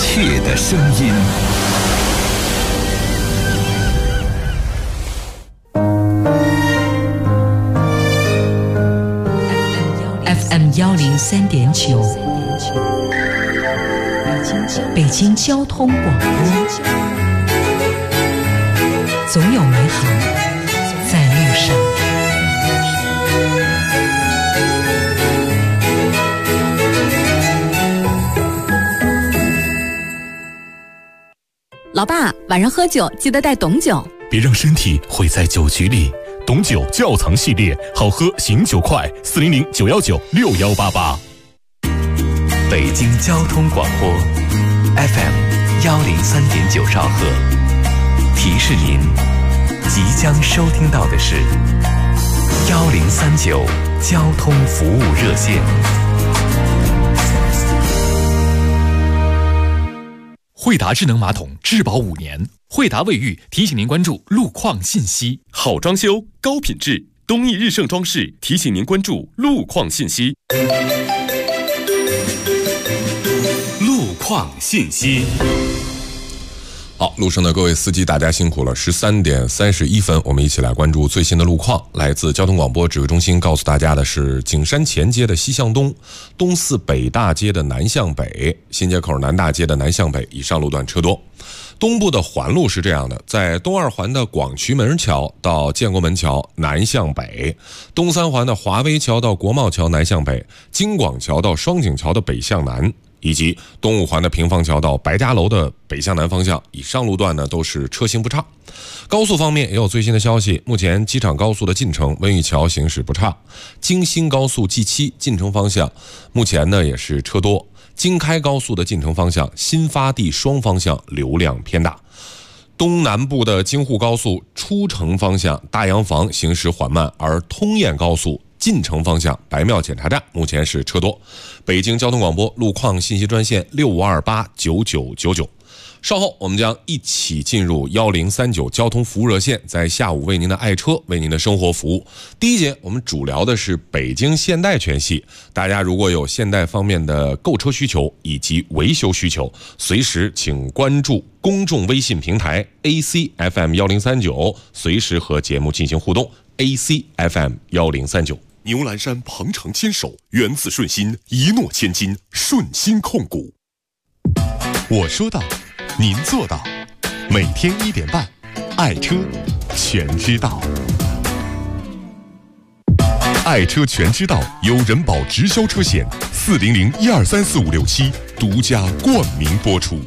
切的声音。 FM 103.9，北京交通广播，总有美好在路上。 老爸，晚上喝酒记得带董酒， 别让身体毁在酒局里。董酒窖藏系列，好喝醒酒快，400-919-6188。 北京交通广播 FM 103.9兆赫，提示您即将收听到的是1039交通服务热线。 惠达智能马桶质保5年，惠达卫浴提醒您关注路况信息。 好装修，高品质，东义日盛装饰提醒您关注路况信息。路况信息。 好，路上的各位司机，大家辛苦了。13点31分，我们一起来关注最新的路况。来自交通广播指挥中心告诉大家的是，景山前街的西向东、东四北大街的南向北、新街口南大街的南向北以上路段车多。东部的环路是这样的，在东二环的广渠门桥到建国门桥南向北，东三环的华威桥到国贸桥南向北，京广桥到双井桥的北向南，以及东五环的平房桥到白家楼的北向南方向，以上路段呢都是车行不畅。高速方面也有最新的消息，目前机场高速的进城温榆桥行驶不畅，京新高速 G7 进城方向目前呢也是车多，京开高速的进城方向新发地双方向流量偏大。东南部的京沪高速出城方向大洋房行驶缓慢，而通燕高速进城方向白庙检查站目前是车多。北京交通广播路况信息专线65289999。稍后我们将一起进入1039交通服务热线，在下午为您的爱车，为您的生活服务。第一节我们主聊的是北京现代全系，大家如果有现代方面的购车需求以及维修需求，随时请关注公众微信平台 ACFM1039，随时和节目进行互动。ACFM1039。 牛栏山鹏程牵手，源自顺心，一诺千金，顺心控股。 我说到，您做到，每天1点半，爱车全知道。爱车全知道由人保直销车险400-1234567独家冠名播出。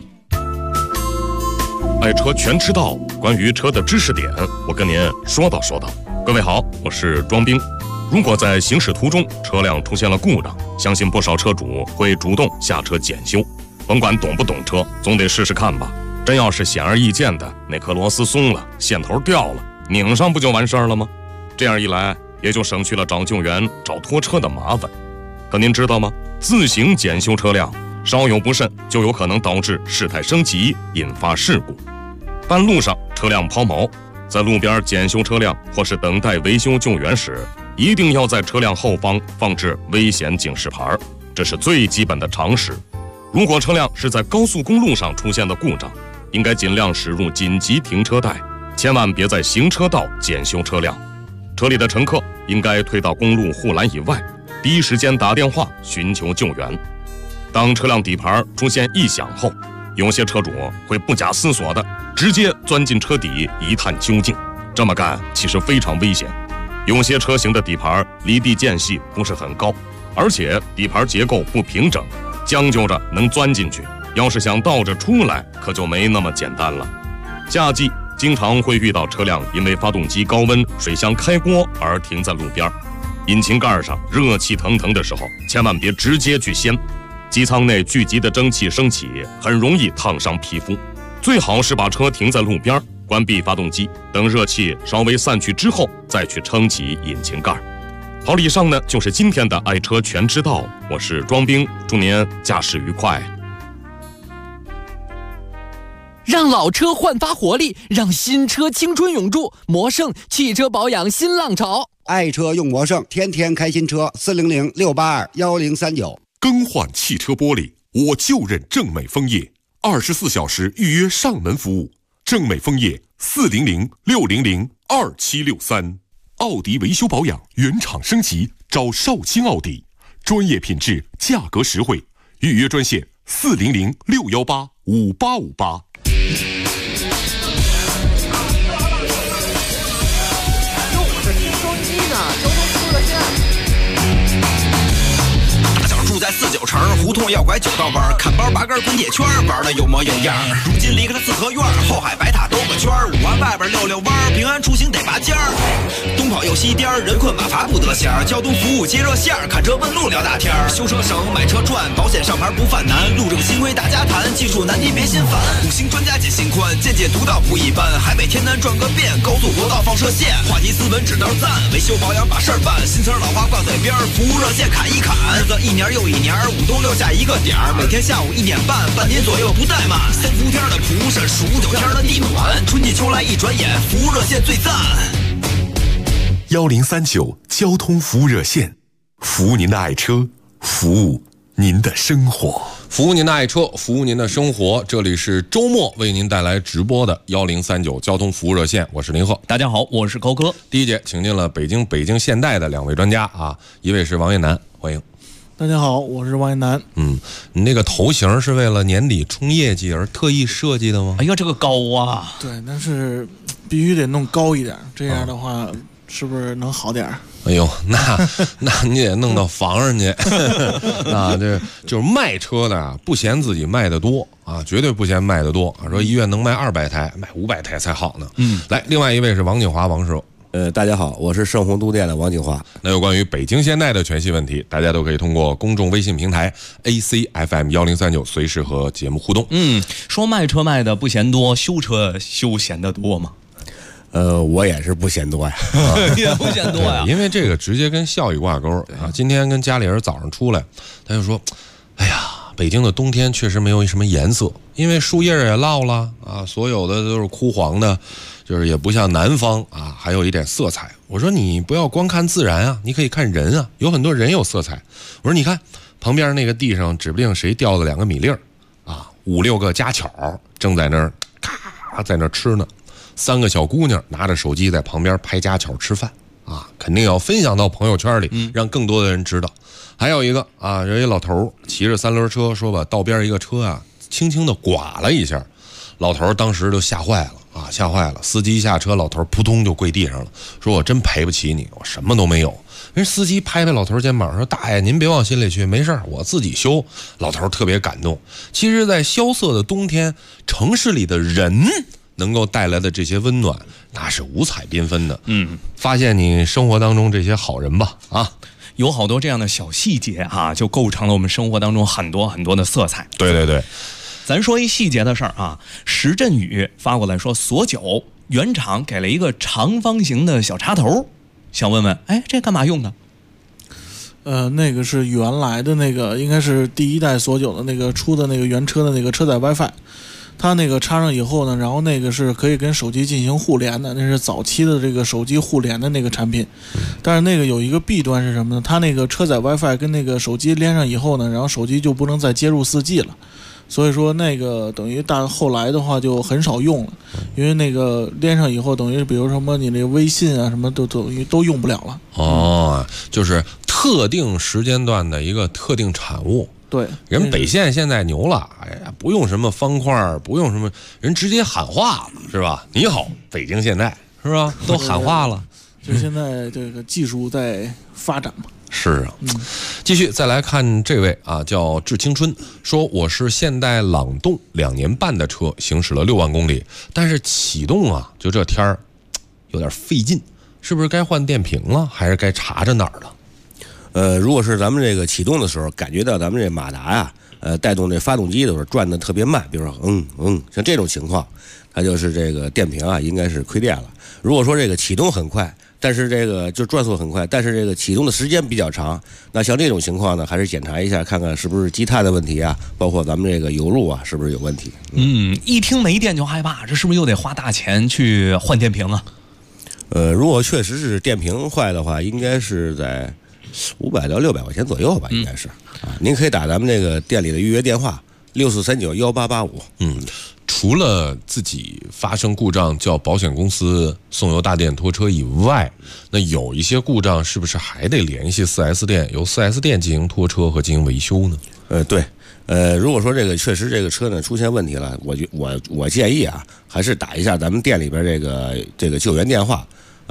爱车全知道，关于车的知识点，我跟您说道说道。各位好，我是庄兵。如果在行驶途中车辆出现了故障，相信不少车主会主动下车检修。甭管懂不懂车，总得试试看吧。真要是显而易见的那颗螺丝松了，线头掉了，拧上不就完事儿了吗？这样一来，也就省去了找救援、找拖车的麻烦。可您知道吗？自行检修车辆，稍有不慎就有可能导致事态升级，引发事故。半路上车辆抛锚，在路边检修车辆或是等待维修救援时，一定要在车辆后方放置危险警示牌，这是最基本的常识。如果车辆是在高速公路上出现的故障，应该尽量驶入紧急停车带，千万别在行车道检修车辆。车里的乘客应该退到公路护栏以外，第一时间打电话寻求救援。当车辆底盘出现异响后，有些车主会不假思索地直接钻进车底一探究竟，这么干其实非常危险。有些车型的底盘离地间隙不是很高，而且底盘结构不平整，将就着能钻进去，要是想倒着出来，可就没那么简单了。夏季经常会遇到车辆因为发动机高温、水箱开锅而停在路边，引擎盖上热气腾腾的时候，千万别直接去掀，机舱内聚集的蒸汽升起，很容易烫伤皮肤。最好是把车停在路边，关闭发动机，等热气稍微散去之后，再去撑起引擎盖。好了，以上呢就是今天的爱车全知道，我是庄兵，祝您驾驶愉快。 让老车焕发活力，让新车青春永驻。魔盛汽车保养新浪潮， 爱车用魔盛，天天开新车。400-682-1039。 更换汽车玻璃，我就认正美枫叶。 24小时预约上门服务。正美枫叶400-600-2763。奥迪维修保养原厂升级，找绍兴奥迪，专业品质，价格实惠。预约专线400-618-5858。 住在49城胡同要拐9道弯，看包拔根滚铁圈，玩的有模有样。如今离开了四合院，后海白塔兜个圈，5环外边溜溜弯，平安出行得拔尖儿。东跑又西颠，人困马乏不得闲。交通服务接热线，看车问路聊大天。修车省，买车赚，保险上牌不犯难。路正新规大家谈，技术难题别心烦。5星专家解心宽，见解独到不一般。海北天南转个遍，高速国道放射线。话题斯文指道赞，维修保养把事儿办。新词老话挂嘴边，服务热线砍一砍。日子一年又一年，5东6下一个点儿，每天下午1点半，半年左右不怠慢。3伏天的蒲扇，数9天的地暖，春季秋来一转眼，服务热线最赞。 1039交通服务热线，服务您的爱车，服务您的生活， 服务您的爱车，服务您的生活。这里是周末为您带来直播的1039交通服务热线，我是林鹤。 大家好，我是高哥。 第一节请进了北京现代的2位专家啊，一位是王艳楠，欢迎。 大家好，我是王艳楠。 你那个头型是为了年底冲业绩而特意设计的吗？ 哎呀，这个高啊！ 对，但是必须得弄高一点，这样的话是不是能好点？ 哎呦，那你得弄到房上去啊！这就是卖车的不嫌自己卖的多啊，绝对不嫌卖的多啊。说一月能卖200台，卖500台才好呢。来，另外一位是王景华，王师傅。 大家好，我是盛虹都店的王景华。 那有关于北京现代的全系问题，大家都可以通过公众微信平台 ACFM1039随时和节目互动。 说卖车卖的不嫌多，修车修嫌得多吗？ 我也是不嫌多呀， 也不嫌多呀， 因为这个直接跟效益挂钩啊。今天跟家里人早上出来，他就说：“哎呀，北京的冬天确实没有什么颜色，因为树叶也落了啊，所有的都是枯黄的。”就是也不像南方啊，还有一点色彩。我说你不要光看自然啊，你可以看人啊，有很多人有色彩。我说你看旁边那个地上，指不定谁掉了2个米粒儿啊，5、6个家巧正在那儿咔在那儿吃呢，3个小姑娘拿着手机在旁边拍家巧吃饭啊，肯定要分享到朋友圈里，让更多的人知道。还有一个啊，有一老头骑着3轮车，说把道边一个车啊轻轻的剐了一下，老头当时就吓坏了。吓坏了！司机下车，老头扑通就跪地上了，说：“我真赔不起你，我什么都没有。”人司机拍拍老头肩膀说：“大爷，您别往心里去，没事，我自己修。”老头特别感动。其实，在萧瑟的冬天，城市里的人能够带来的这些温暖，那是五彩缤纷的。发现你生活当中这些好人吧，啊。 有好多这样的小细节啊，就构成了我们生活当中很多很多的色彩。 对对对。 咱说一细节的事儿啊，石振宇发过来说，锁9原厂给了一个长方形的小插头，想问问，哎，这干嘛用的？ 那个是原来的那个，应该是第1代锁9的那个出的那个原车的那个车载 WiFi， 它那个插上以后呢，然后那个是可以跟手机进行互联的，那是早期的这个手机互联的那个产品。但是那个有一个弊端是什么呢？它那个车载 WiFi 跟那个手机连上以后呢，然后手机就不能再接入4G 了。所以说那个等于后来的话就很少用了，因为那个连上以后，等于比如什么你那个微信啊什么都用不了了。 哦，就是特定时间段的一个特定产物。 对， 人北线现在牛了，哎呀，不用什么方块，不用什么，人直接喊话了，是吧？你好，北京现代，是吧？都喊话了。 就现在这个技术在发展嘛。 是啊，继续再来看这位啊，叫致青春，说我是现代朗动2年半的车，行驶了6万公里，但是启动啊，就这天儿有点费劲，是不是该换电瓶了，还是该查着哪儿了？ 如果是咱们这个启动的时候，感觉到咱们这马达呀，带动这发动机的时候转的特别慢，比如说像这种情况，它就是这个电瓶啊应该是亏电了。如果说这个启动很快，但是这个就转速很快，但是这个启动的时间比较长，那像这种情况呢，还是检查一下，看看是不是积碳的问题啊，包括咱们这个油路啊，是不是有问题？ 一听没电就害怕，这是不是又得花大钱去换电瓶啊？ 如果确实是电瓶坏的话，应该是在500到600块钱左右吧，应该是啊。您可以打咱们这个店里的预约电话 64391885。 除了自己发生故障叫保险公司送油大店拖车以外，那有一些故障是不是还得联系 4S 店，由 4S 店进行拖车和进行维修呢？ 对。如果说这个确实这个车呢出现问题了，我建议啊，还是打一下咱们店里边这个救援电话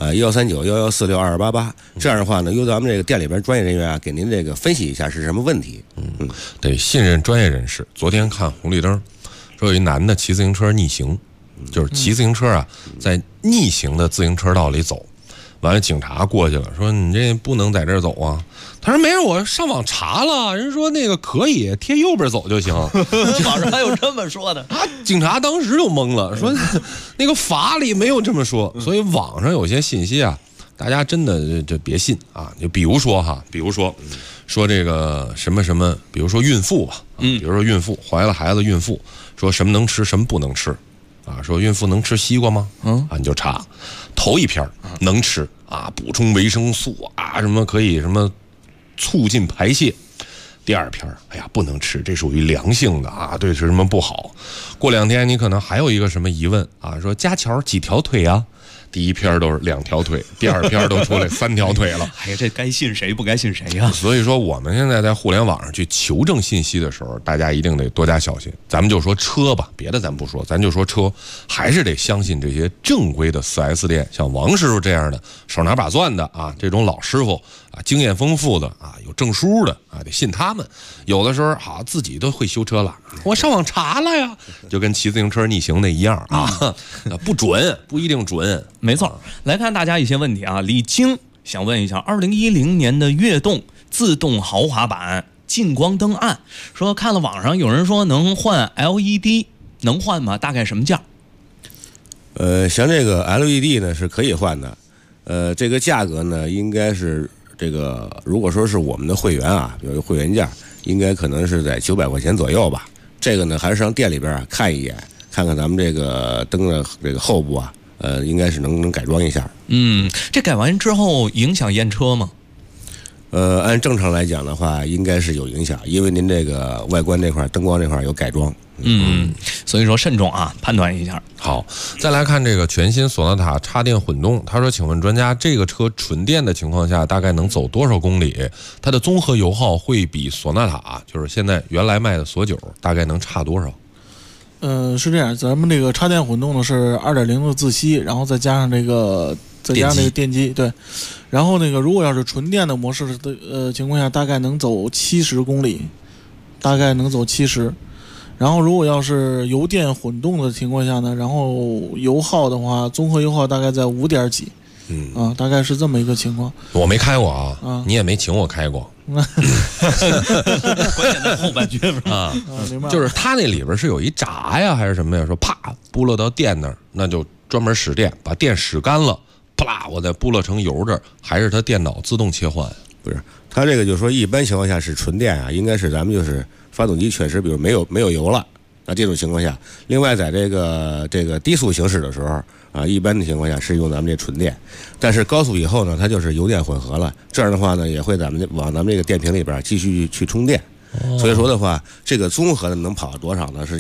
，13911462288，这样的话呢，由咱们这个店里边专业人员啊给您这个分析一下是什么问题。 得信任专业人士。昨天看红绿灯，说有一男的骑自行车逆行，就是骑自行车啊，在逆行的自行车道里走，完了警察过去了，说你这不能在这儿走啊。他说没事，我上网查了，人说那个可以贴右边走就行。 网上还有这么说的啊？警察当时就懵了，说那个法里没有这么说，所以网上有些信息啊，大家真的这别信啊。就比如说说这个什么什么，比如说孕妇吧，比如说孕妇怀了孩子，孕妇说什么能吃什么不能吃啊？说孕妇能吃西瓜吗？你就查头一篇能吃啊，补充维生素啊，什么可以什么促进排泄。第二篇哎呀不能吃，这属于良性的啊，对是什么不好。过2天你可能还有一个什么疑问啊，说家巧几条腿啊？第一篇都是2条腿，第二篇都出来3条腿了。 哎呀，这该信谁不该信谁呀？ 所以说我们现在在互联网上去求证信息的时候，大家一定得多加小心。咱们就说车吧，别的咱不说，咱就说车，还是得相信这些正规的 4S 店，像王师傅这样的手拿把攥的啊，这种老师傅啊，经验丰富的啊，有证书的啊，得信他们。有的时候好自己都会修车了，我上网查了呀，就跟骑自行车逆行的一样啊，不准，不一定准。 没错，来看大家一些问题啊。李青想问一下，2010年的悦动自动豪华版近光灯暗，说看了网上有人说能换 LED， 能换吗？大概什么价？ 像这个 LED 呢是可以换的，这个价格呢应该是这个，如果说是我们的会员啊，有一个会员价，应该可能是在900块钱左右吧。这个呢还是上店里边啊看一眼，看看咱们这个灯的这个后部啊。应该是能改装一下。 这改完之后影响验车吗？ 按正常来讲的话，应该是有影响，因为您这个外观这块、灯光这块有改装。 所以说慎重啊，判断一下。 好，再来看这个全新索纳塔插电混动，他说：“请问专家，这个车纯电的情况下，大概能走多少公里？它的综合油耗会比索纳塔，就是现在原来卖的索9，大概能差多少？” 是这样，咱们这个插电混动呢是2.0的自吸，然后再加上这个电机，对。然后那个如果要是纯电的模式的情况下，大概能走70公里，大概能走70。然后如果要是油电混动的情况下呢，然后油耗的话，综合油耗大概在5点几。大概是这么一个情况。 我没开过啊，你也没请我开过。 关键在后半句啊，就是它那里边是有一闸呀，还是什么呀？说啪拨落到电那儿，那就专门使电，把电使干了，啪啦，我再拨落成油这儿，还是它电脑自动切换？ 不是，它这个就是说一般情况下是纯电啊，应该是咱们就是发动机确实比如没有油了。那这种情况下，另外在这个低速行驶的时候啊，一般的情况下是用咱们这纯电，但是高速以后呢，它就是油电混合了，这样的话呢，也会往咱们这个电瓶里边继续去充电。所以说的话，这个综合的能跑多少呢？是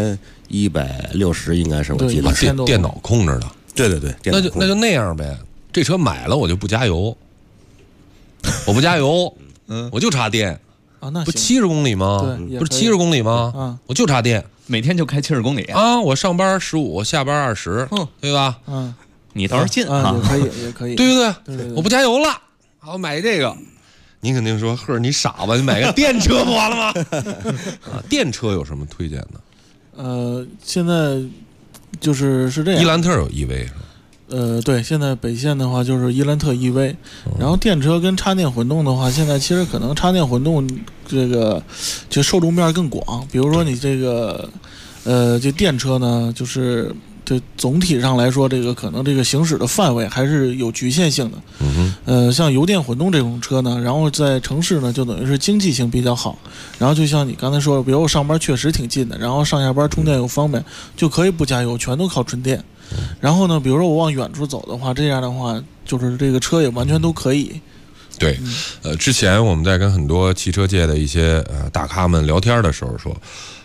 1160，应该是我记得。 电脑控制的。 对， 那就那样呗。这车买了我就不加油，我不加油，我就插电。 那不70公里吗？不是70公里吗？我就插电， 每天就开70公里啊！我上班15，我下班20，对吧？ 你倒是近啊， 也可以， 对不对？我不加油了，好买这个。您肯定说，呵，你傻吧？你买个电车不完了吗？电车有什么推荐的？ 现在是这样， 伊兰特有 EV 是吧？ 对，现在北线的话就是伊兰特 EV，然后电车跟插电混动的话，现在其实可能插电混动这个就受众面更广。比如说你这个这电车呢，就是这总体上来说，这个可能这个行驶的范围还是有局限性的。像油电混动这种车呢，然后在城市呢就等于是经济性比较好。然后就像你刚才说的，比如我上班确实挺近的，然后上下班充电又方便，就可以不加油，全都靠纯电。然后呢，比如说我往远处走的话，这样的话就是这个车也完全都可以。 对，之前我们在跟很多汽车界的一些大咖们聊天的时候说，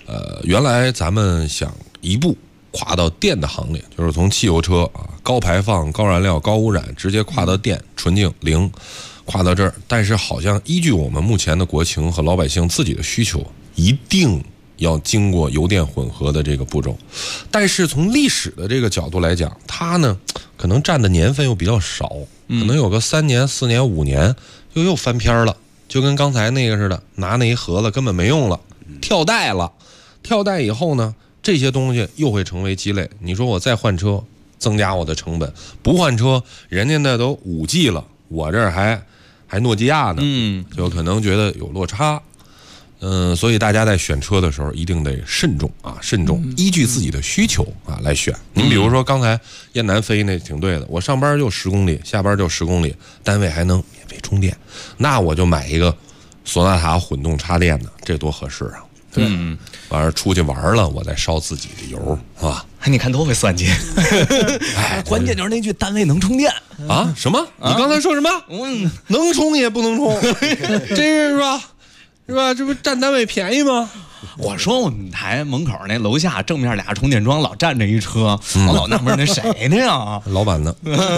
原来咱们想一步跨到电的行列，就是从汽油车啊高排放、高燃料、高污染，直接跨到电纯净零，跨到这儿。但是好像依据我们目前的国情和老百姓自己的需求，一定要经过油电混合的这个步骤。但是从历史的这个角度来讲，它呢可能占的年份又比较少，可能有个3年、4年、5年又翻篇了，就跟刚才那个似的，拿那一盒子根本没用了，跳代了。跳代以后呢，这些东西又会成为积累。你说我再换车，增加我的成本；不换车，人家那都5G 了，我这儿还诺基亚呢，就可能觉得有落差。所以大家在选车的时候一定得慎重啊，慎重，依据自己的需求啊来选。您比如说刚才雁南飞那挺对的，我上班就10公里，下班就10公里，单位还能免费充电，那我就买一个索纳塔混动插电的，这多合适啊！对，完了出去玩了，我再烧自己的油啊！ 你看多会算计。关键就是那句单位能充电啊？什么？你刚才说什么？能充也不能充，这是吧？是吧？这不占单位便宜吗？ 我说我们台门口那楼下正面俩充电桩老站着一车，我老纳闷那谁的呀？ 老板呢？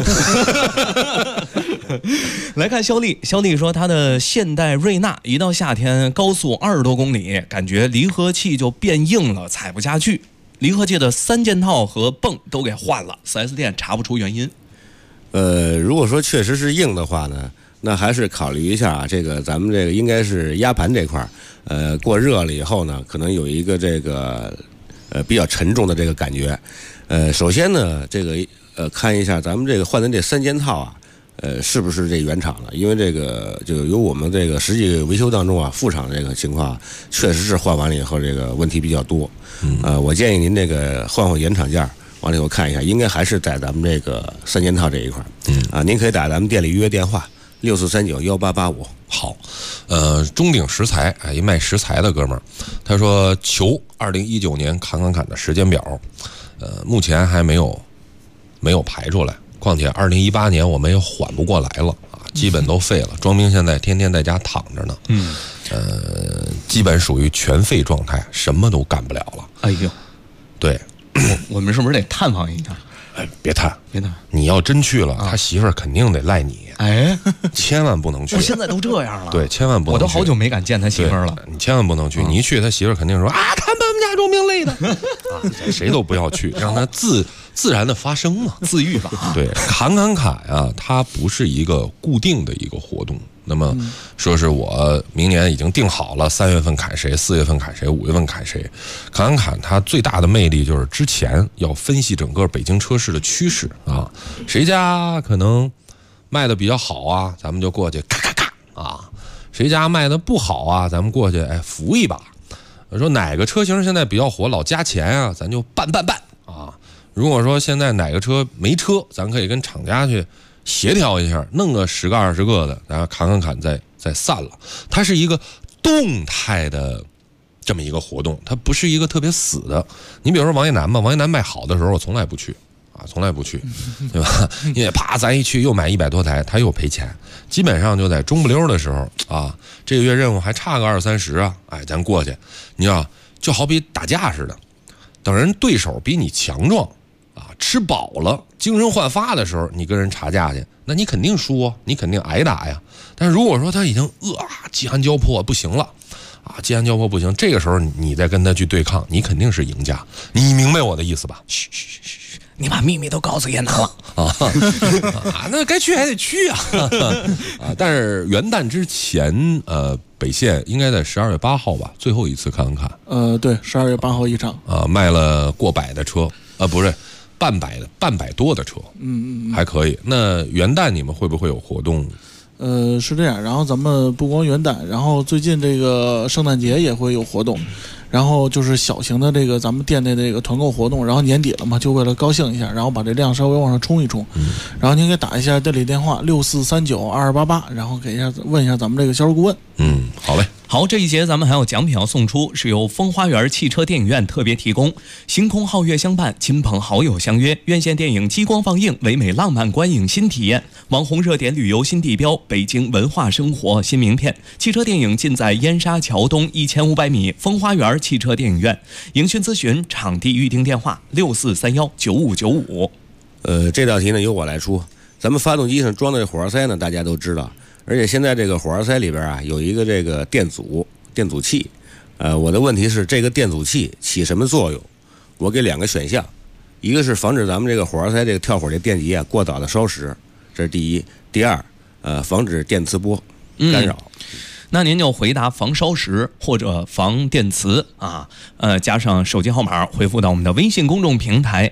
来看肖丽，肖丽说她的现代瑞纳一到夏天高速20多公里，感觉离合器就变硬了，踩不下去。离合器的3件套和泵都给换了，4S 店查不出原因。 如果说确实是硬的话呢，那还是考虑一下啊，这个咱们这个应该是压盘这块儿，过热了以后呢，可能有一个这个比较沉重的这个感觉。首先呢，这个看一下咱们这个换的这3件套啊，是不是这原厂的？因为这个就由我们这个实际维修当中啊，副厂这个情况确实是换完了以后这个问题比较多。我建议您这个换原厂件，完了以后看一下，应该还是在咱们这个3件套这一块。您可以打咱们店里预约电话64391885。 好，中鼎石材一卖石材的哥们儿，他说求2019年砍的时间表，目前还没有排出来。况且2018年我们也缓不过来了啊，基本都废了。庄兵现在天天在家躺着呢，基本属于全废状态，什么都干不了了。 哎呦， 对， 我们是不是得探访一下？ 别探，你要真去了，他媳妇儿肯定得赖你。 哎， 千万不能去。 我现在都这样了。 对，千万不能去。 我都好久没敢见他媳妇儿了。 你千万不能去，你一去，他媳妇儿肯定说啊，看把我们家庄兵累的啊，谁都不要去，让他自然的发生嘛， 自愈吧。 对，砍啊，它不是一个固定的一个活动。那么说是我明年已经定好了，3月份砍谁，4月份砍谁，5月份砍谁。砍它最大的魅力就是之前要分析整个北京车市的趋势啊，谁家可能卖的比较好啊，咱们就过去咔啊，谁家卖的不好啊，咱们过去扶一把。说哪个车型现在比较火，老加钱啊，咱就办啊。如果说现在哪个车没车，咱可以跟厂家去协调一下，弄个10个20个的，然后砍再散了。它是一个动态的这么一个活动，它不是一个特别死的。你比如说王一楠吧，王一楠卖好的时候我从来不去啊，从来不去，对吧？因为咱一去又买100多台，他又赔钱。基本上就在中不溜的时候啊，这个月任务还差个20、30啊，咱过去，你知道，就好比打架似的，等人对手比你强壮啊，吃饱了，精神焕发的时候，你跟人查价去，那你肯定输啊，你肯定挨打呀。但是如果说他已经饥寒交迫不行了啊，饥寒交迫不行，这个时候你再跟他去对抗，你肯定是赢家。你明白我的意思吧？ 嘘，你把秘密都告诉雁南了啊，那该去还得去啊啊！但是元旦之前，北线应该在12月8号吧，最后一次看。 对，12月8号一场啊，卖了过百的车不是半百多的车，还可以。那元旦你们会不会有活动？ 是这样，然后咱们不光元旦，然后最近这个圣诞节也会有活动，然后就是小型的这个咱们店内的这个团购活动，然后年底了嘛，就为了高兴一下，然后把这量稍微往上冲一冲，然后您给打一下店里电话64392288，然后问一下咱们这个销售顾问。 好嘞。 好，这一节咱们还有奖品要送出，是由风花园汽车电影院特别提供，星空皓月相伴，亲朋好友相约，院线电影激光放映，唯美浪漫观影新体验，网红热点旅游新地标，北京文化生活新名片。汽车电影尽在燕莎桥东1500米风花园汽车电影院。营讯咨询场地预订电话64319595。 这道题呢由我来出。咱们发动机上装的火花塞呢，大家都知道。而且现在这个火花塞里边啊，有一个这个电阻器，我的问题是这个电阻器起什么作用？我给2个选项，一个是防止咱们这个火花塞这个跳火这电极啊过早的烧蚀，这是第一；第二，防止电磁波干扰。 那您就回答防烧蚀或者防电磁啊，加上手机号码回复到我们的微信公众平台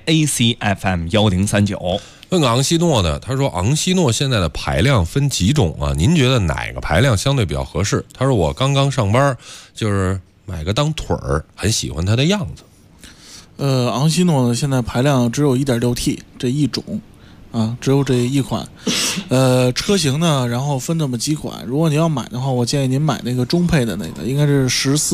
ACFM1039。 问个昂希诺的，他说昂希诺现在的排量分几种啊？您觉得哪个排量相对比较合适？他说我刚刚上班，就是买个当腿儿，很喜欢它的样子。 昂希诺呢现在排量只有 1.6T 这一种啊，只有这一款。车型呢，然后分这么几款。如果你要买的话，我建议您买那个中配的那个，应该是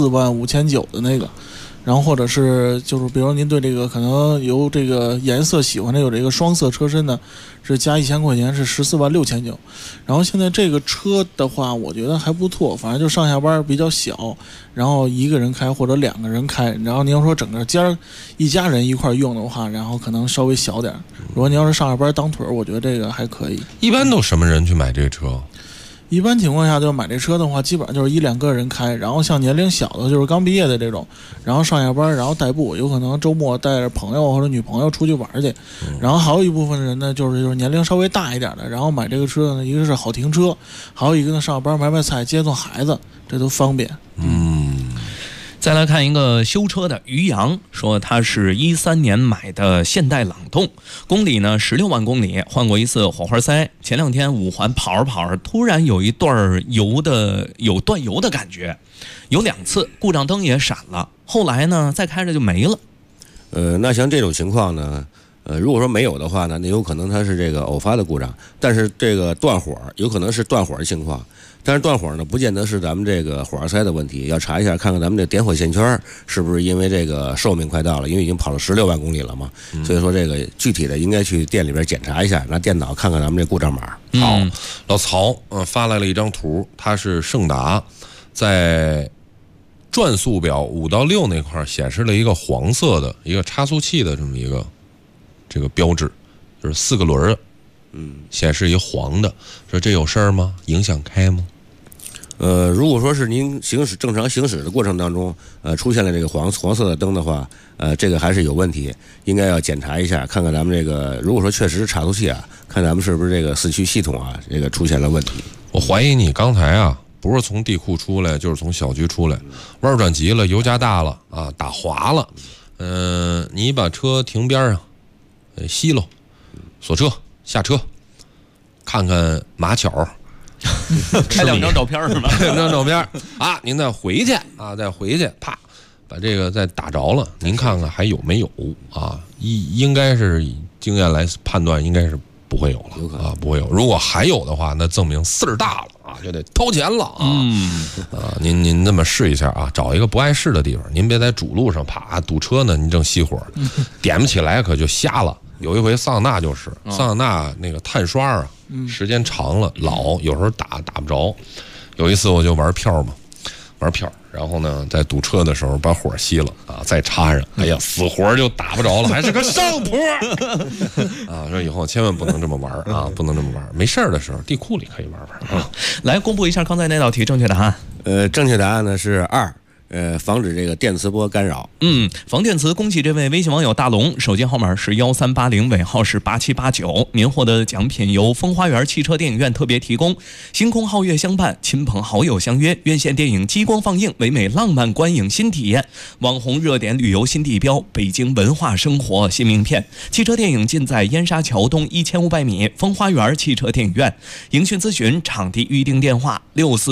145900的那个。然后或者是就是比如您对这个可能有这个颜色喜欢的，有这个双色车身的，是加1000块钱，是146900。然后现在这个车的话，我觉得还不错，反正就上下班比较小，然后一个人开或者2个人开。然后您要说整个一家人一块用的话，然后可能稍微小点。如果你要是上下班当腿，我觉得这个还可以。 一般都什么人去买这车？ 一般情况下，就买这车的话，基本上就是1-2个人开，然后像年龄小的，就是刚毕业的这种，然后上下班，然后代步，有可能周末带着朋友或者女朋友出去玩去。然后还有一部分人呢，就是年龄稍微大一点的，然后买这个车呢，一个是好停车，还有一个呢上下班买菜、接送孩子，这都方便。 再来看一个修车的于洋，说他是13年买的现代朗动，公里呢16万公里，换过一次火花塞。前2天5环跑着跑着，突然有一段有断油的感觉，有2次故障灯也闪了，后来呢再开着就没了。 那像这种情况呢，如果说没有的话呢，那有可能它是这个偶发的故障，但是这个断火有可能是断火的情况。但是断火呢，不见得是咱们这个火花塞的问题，要查一下看看咱们这点火线圈是不是因为这个寿命快到了，因为已经跑了16万公里了嘛。所以说这个具体的应该去店里边检查一下，拿电脑看看咱们这故障码。 好，老曹发来了一张图，它是胜达在转速表5到6那块显示了一个黄色的一个差速器的这么一个这个标志，就是4个轮的。显示一黄的，说这有事儿吗？影响开吗？ 如果说是您正常行驶的过程当中，出现了这个黄色的灯的话，这个还是有问题，应该要检查一下，看看咱们这个，如果说确实是差速器啊，看咱们是不是这个4驱系统啊，这个出现了问题。 我怀疑你刚才啊，不是从地库出来，就是从小区出来，弯转急了，油加大了啊，打滑了。你把车停边上，熄喽，锁车。下车，看看马巧， 拍2张照片是吧 ？2张照片啊，您再回去啊，啪，把这个再打着了，您看看还有没有啊？应该是经验来判断，应该是不会有了啊，不会有。如果还有的话，那证明事儿大了啊，就得掏钱了啊。您那么试一下啊，找一个不碍事的地方，您别在主路上啪堵车呢，您正熄火，点不起来可就瞎了。有一回桑塔纳就是桑塔纳那个碳刷啊，时间长了老，有时候打不着。有一次我就玩票嘛，然后呢在堵车的时候把火熄了啊，再插上，哎呀死活就打不着了，还是个上坡啊！说以后千万不能这么玩啊，不能这么玩。没事的时候地库里可以玩玩啊。 来公布一下刚才那道题正确答案。 正确答案呢是2。防止这个电磁波干扰。 防电磁，恭喜这位微信网友大龙，手机号码是1380，尾号是8789。您获得的奖品由风花园汽车电影院特别提供，星空皓月相伴，亲朋好友相约，院线电影激光放映，唯美浪漫观影新体验，网红热点旅游新地标，北京文化生活新名片。汽车电影尽在燕莎桥东1500米风花园汽车电影院。营讯咨询场地预订电话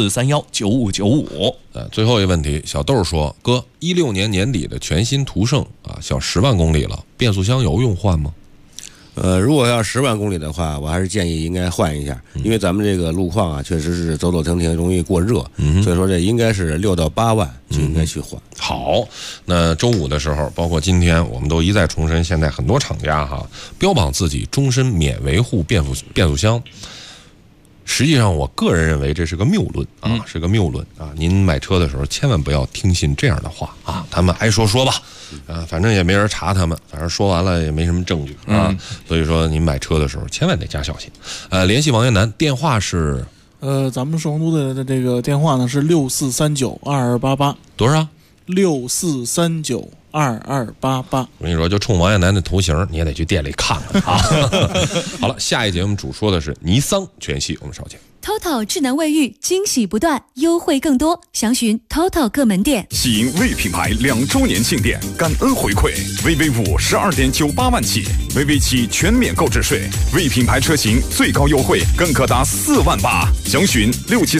64319595。 最后一个问题，小豆说：“哥，16年年底的全新途胜啊，小10万公里了，变速箱有用换吗？” 如果要10万公里的话，我还是建议应该换一下，因为咱们这个路况啊，确实是走走停停，容易过热，所以说这应该是6到8万就应该去换。 好，那周5的时候，包括今天，我们都一再重申，现在很多厂家标榜自己终身免维护变速箱。实际上，我个人认为这是个谬论啊，是个谬论啊！您买车的时候千万不要听信这样的话啊，他们爱说吧，反正也没人查他们，反正说完了也没什么证据啊，所以说您买车的时候千万得加小心。联系王艳楠，电话是咱们寿丰都的这个电话呢是64392288， 多少 ？64392288。 我跟你说，就冲王艳楠的头型，你也得去店里看看啊。好了，下一节我们主说的是尼桑全系，我们稍见。 TOTO 智能卫浴，惊喜不断，优惠更多，详询 TOTO 各门店。 喜迎魏品牌2周年庆典，感恩回馈，VV5 12.98万起，VV7全免购置税，魏品牌车型最高优惠更可达4万8，详询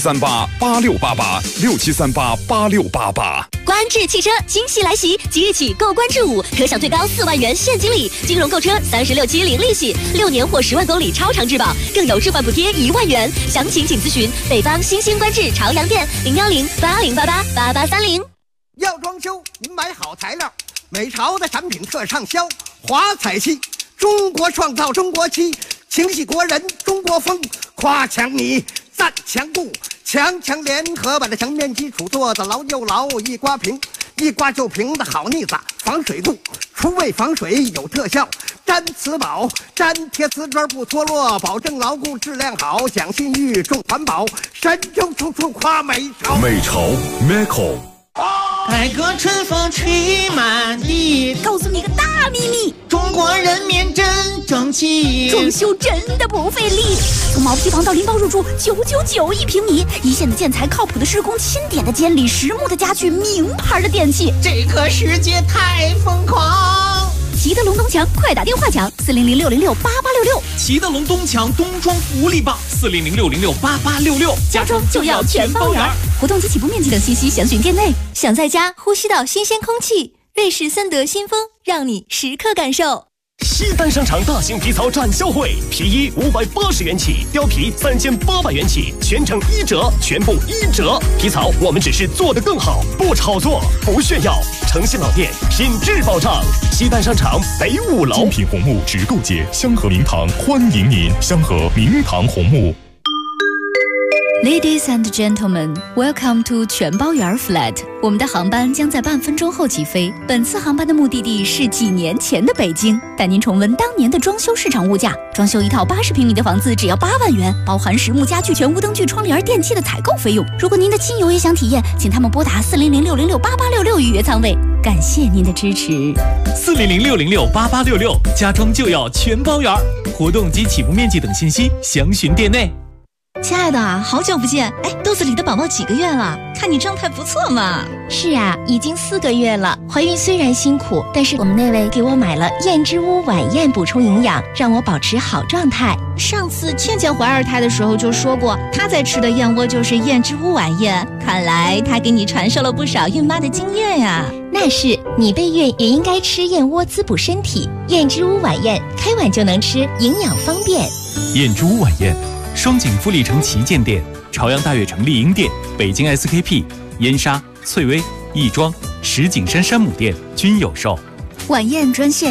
67388688，67388688。 观致汽车惊喜来袭，即日起购观致5，可享最高4万元现金礼，金融购车36期零利息，6年或10万公里超长质保，更有置换补贴1万元。详情请咨询北方新兴观致朝阳店01080888830。 要装修，您买好材料，美朝的产品特畅销，华彩漆，中国创造中国漆，情系国人中国风，夸强你赞强固，强强联合把这墙面基础做得牢又牢，一刮平，一刮就平的好腻子，防水固，除味防水有特效，粘瓷宝，粘贴瓷砖不脱落，保证牢固质量好，讲信誉重环保，神州处处夸美朝。 美朝 Meko。 改革春风吹满地， 告诉你个大秘密， 中国人民真争气， 装修真的不费力。从毛坯房到拎包入住，999一平米，一线的建材，靠谱的施工，钦点的监理，实木的家具，名牌的电器， 这个世界太疯狂。 齐德龙东墙，快打电话抢400-606-8866。 齐德龙东墙冬装福利棒，400-606-8866， 家装就要全包圆。活动及起步面积等信息详询店内。 想在家呼吸到新鲜空气，瑞士森德新风让你时刻感受。 西单商场大型皮草展销会，皮衣580元起，貂皮3800元起，全程1折，全部1折。皮草我们只是做得更好，不炒作，不炫耀，诚信老店，品质保障。西单商场北5楼。 精品红木直购节，香河明堂欢迎您，香河明堂红木。 Ladies and gentlemen, welcome to 全包圆 flat。我们的航班将在半分钟后起飞。本次航班的目的地是几年前的北京，带您重温当年的装修市场物价。装修一套80平米的房子只要8万元，包含实木家具、全屋灯具、窗帘、电器的采购费用。如果您的亲友也想体验，请他们拨打400-606-8866预约舱位。感谢您的支持。 400-606-8866，家装就要全包圆。活动及起步面积等信息详询店内。 亲爱的，好久不见！哎，肚子里的宝宝几个月了？看你状态不错嘛。 是啊，已经4个月了。怀孕虽然辛苦，但是我们那位给我买了燕之屋晚宴补充营养，让我保持好状态。 上次倩倩怀2胎的时候就说过，她在吃的燕窝就是燕之屋晚宴。看来她给你传授了不少孕妈的经验呀。 那是，你备孕也应该吃燕窝滋补身体。燕之屋晚宴，开碗就能吃，营养方便。 燕之屋晚宴。双井富力城旗舰店、朝阳大悦城丽婴店、北京 SKP、燕莎、翠微、亦庄、石景山山姆店均有售。 晚宴专线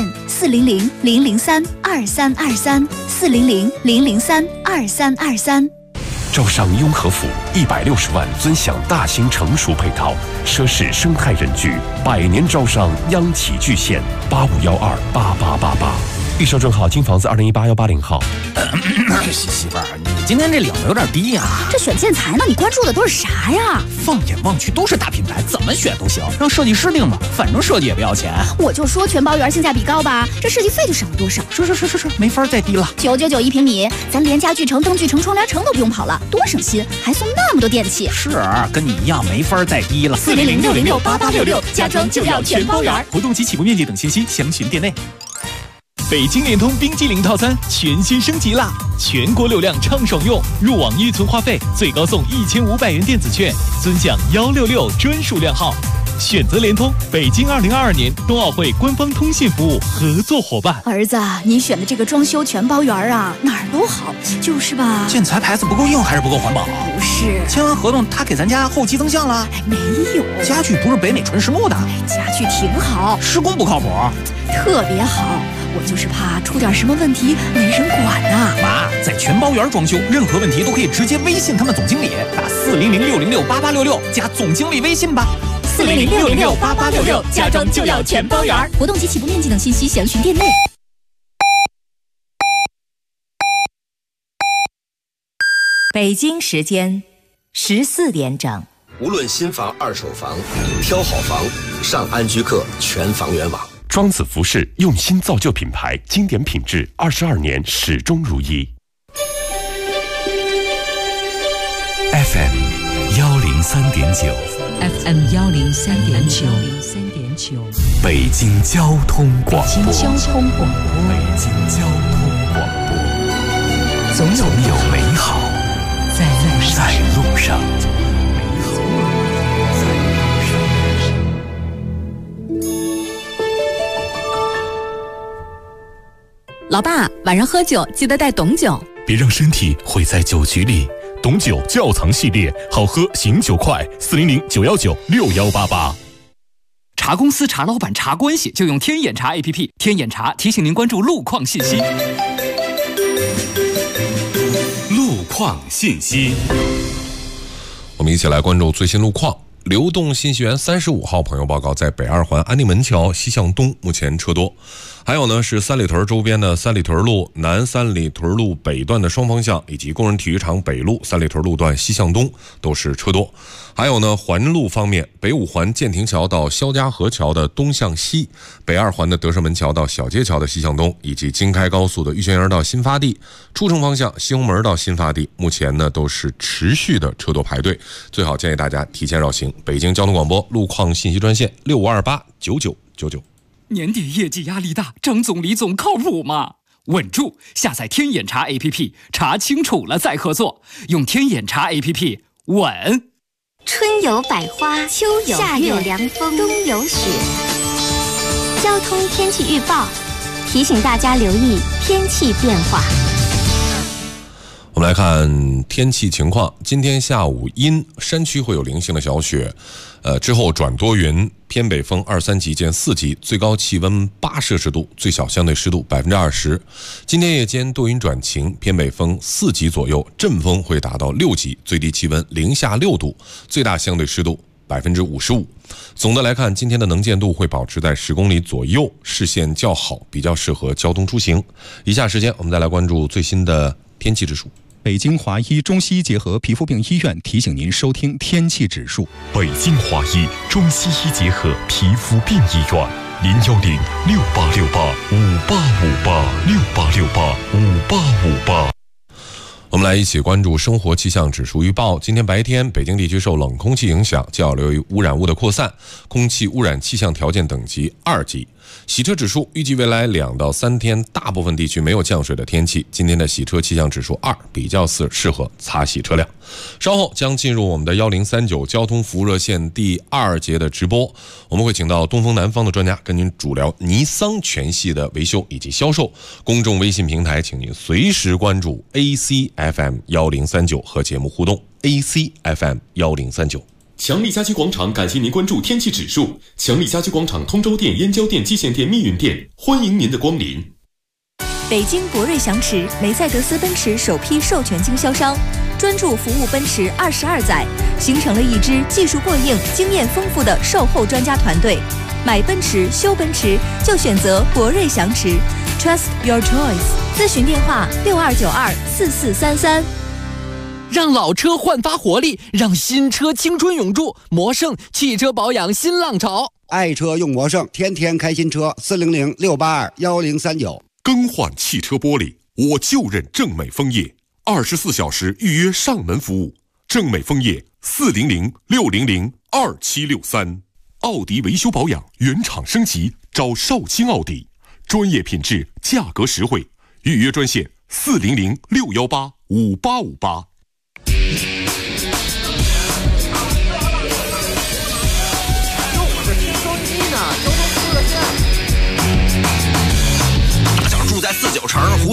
400-003-2323，400-003-2323。 招商雍和府160万尊享大型成熟配套，奢侈生态人居，100年招商央企巨献，85128888。预售正号金房子2018180号。 媳妇儿，你今天这领子有点低呀。 这选建材呢，你关注的都是啥呀？ 放眼望去都是大品牌，怎么选都行，让设计师定吧，反正设计也不要钱。 我就说全包圆性价比高吧，这设计费就省了多少？ 是，没法再低了。 999一平米，咱连家具城、灯具城、窗帘城都不用跑了，多省心，还送那么多电器。 是，跟你一样没法再低了。 400-606-8866，家装就要全包圆。 活动及起步面积等信息详询店内。北京联通冰激凌套餐全新升级啦！全国流量畅爽用，入网预存话费最高送1500元电子券，尊享166专属量号。 选择联通，北京2022年冬奥会官方通信服务合作伙伴。 儿子，你选的这个装修全包园啊，哪儿都好，就是吧？ 建材牌子不够硬还是不够环保？ 不是， 签完合同他给咱家后期增项了？ 没有， 家具不是北美纯实木的， 家具挺好， 施工不靠谱， 特别好。我就是怕出点什么问题没人管呐。 妈，在全包园装修，任何问题都可以直接微信他们总经理，打400-606-8866加总经理微信吧。 400-606-8866，家装就要全包园。活动及起步面积等信息详询店内。 北京时间14点整。 无论新房、二手房，挑好房，上安居客全房源网。 庄子服饰用心造就品牌，经典品质，22年始终如一。 FM 103.9 FM 103.9， 北京交通广播。 北京交通广播。 总有美好在路上。 老爸，晚上喝酒记得带董酒， 别让身体毁在酒局里。董酒窖藏系列，好喝醒酒快，400-919-6188。 查公司、查老板、查关系，就用天眼查 APP。天眼查提醒您关注路况信息。 路况信息， 我们一起来关注最新路况。流动信息源35号朋友报告，在北二环安定门桥西向东目前车多。还有呢是三里屯周边的三里屯路南、三里屯路北段的双方向，以及工人体育场北路三里屯路段西向东都是车多。还有呢环路方面，北五环建亭桥到肖家河桥的东向西，北二环的德胜门桥到小街桥的西向东，以及京开高速的玉泉园到新发地出城方向西红门到新发地，目前呢都是持续的车多排队，最好建议大家提前绕行。北京交通广播路况信息专线65289999。 年底业绩压力大，张总李总靠谱吗？稳住！下载天眼查 APP， 查清楚了再合作。用天眼查 APP， 稳。 春有百花，秋有夏有凉风，冬有雪。交通天气预报提醒大家留意天气变化。 我们来看天气情况，今天下午阴，山区会有零星的小雪，之后转多云，偏北风2、3级见4级，最高气温8摄氏度，最小相对湿度20%。今天夜间多云转晴，偏北风4级左右，阵风会达到6级，最低气温零下6度，最大相对湿度55%。总的来看，今天的能见度会保持在10公里左右，视线较好，比较适合交通出行。以下时间我们再来关注最新的天气指数。 北京华医中西医结合皮肤病医院提醒您收听天气指数。 北京华医中西医结合皮肤病医院，010-6868-5858，6868-5858。 我们来一起关注生活气象指数预报。今天白天，北京地区受冷空气影响，较由于污染物的扩散，空气污染气象条件等级2级。洗车指数预计未来2到3天，大部分地区没有降水的天气。今天的洗车气象指数2，比较适合擦洗车辆。稍后将进入我们的1039交通服务热线第2节的直播，我们会请到东风南方的专家跟您主聊尼桑全系的维修以及销售。公众微信平台，请您随时关注 ACFM 1039和节目互动 ACFM 1039。 强力家居广场感谢您关注天气指数。强力家居广场通州店、燕郊店、蓟县店、密云店，欢迎您的光临。 北京博瑞祥驰，梅赛德斯奔驰首批授权经销商，专注服务奔驰22载，形成了一支技术过硬、经验丰富的售后专家团队。买奔驰、修奔驰就选择博瑞祥驰 ，Trust your choice。咨询电话62924433。 让老车焕发活力，让新车青春永驻。魔胜汽车保养新浪潮， 爱车用魔胜，天天开新车。400-682-1039。 更换汽车玻璃，我就认正美枫叶，24小时预约上门服务。正美枫叶400-600-2763。奥迪维修保养原厂升级，找绍兴奥迪，专业品质，价格实惠。预约专线400-618-5858。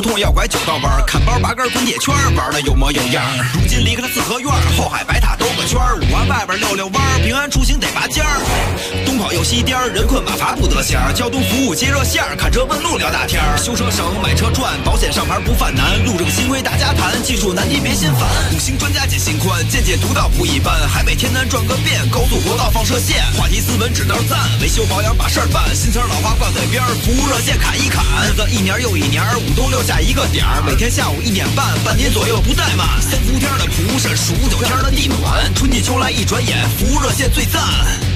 同要拐9道弯，看包8根滚铁圈，玩的有模有样。如今离开了四合院，后海白塔兜个圈，5环外边溜溜弯，平安出行得拔尖儿。东跑又西颠，人困马乏不得闲，交通服务接热线，看车问路聊大天。修车省，买车赚，保险上牌不犯难，路这个新规大家谈，技术难题别心烦。5星专家解心宽，见解独到不一般，海北天南转个遍，高速国道放射线，话题斯文指道赞，维修保养把事儿办，新词老话挂嘴边，服务热线砍一砍，日子一年又一年，5冬6夏一个点儿，每天下午1点半，半年左右不怠慢。3伏天的蒲是数9天的地暖，春季秋来一转眼，服务热线最赞。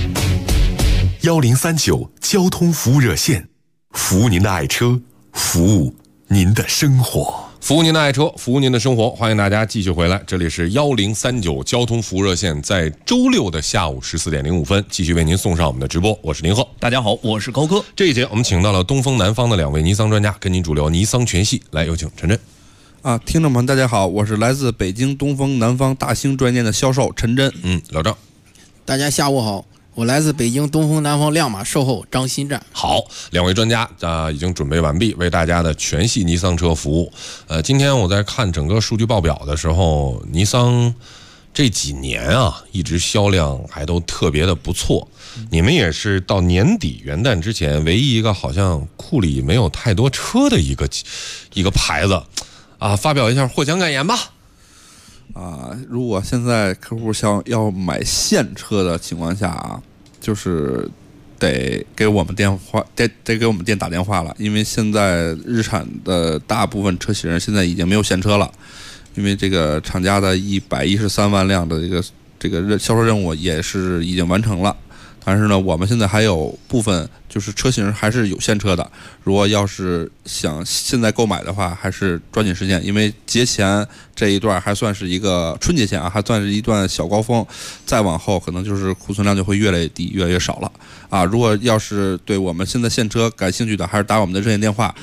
1039交通服务热线，服务您的爱车，服务您的生活。 服务您的爱车，服务您的生活，欢迎大家继续回来，这里是1039交通服务热线，在周六的下午14点05分继续为您送上我们的直播，我是宁鹤。 大家好，我是高哥。 这一节我们请到了东风南方的2位尼桑专家，跟您主聊尼桑全系，来有请陈真。 听众们大家好，我是来自北京东风南方大兴专业的销售陈真。 老张。 大家下午好，我来自北京东风南方亮马售后张新战。 好，2位专家已经准备完毕，为大家的全系尼桑车服务。今天我在看整个数据报表的时候，尼桑这几年一直销量还都特别的不错。你们也是到年底元旦之前唯一一个好像库里没有太多车的一个牌子发表一下获奖感言吧。 如果现在客户要买现车的情况下就是得给我们电话，得给我们店打电话了，因为现在日产的大部分车型现在已经没有现车了，因为这个厂家的113万辆的这个销售任务也是已经完成了。但是呢，我们现在还有部分就是车型还是有现车的，如果要是想现在购买的话，还是抓紧时间，因为节前这一段还算是一个春节前还算是一段小高峰，再往后可能就是库存量就会越来越低，越来越少了如果要是对我们现在现车感兴趣的，还是打我们的热线电话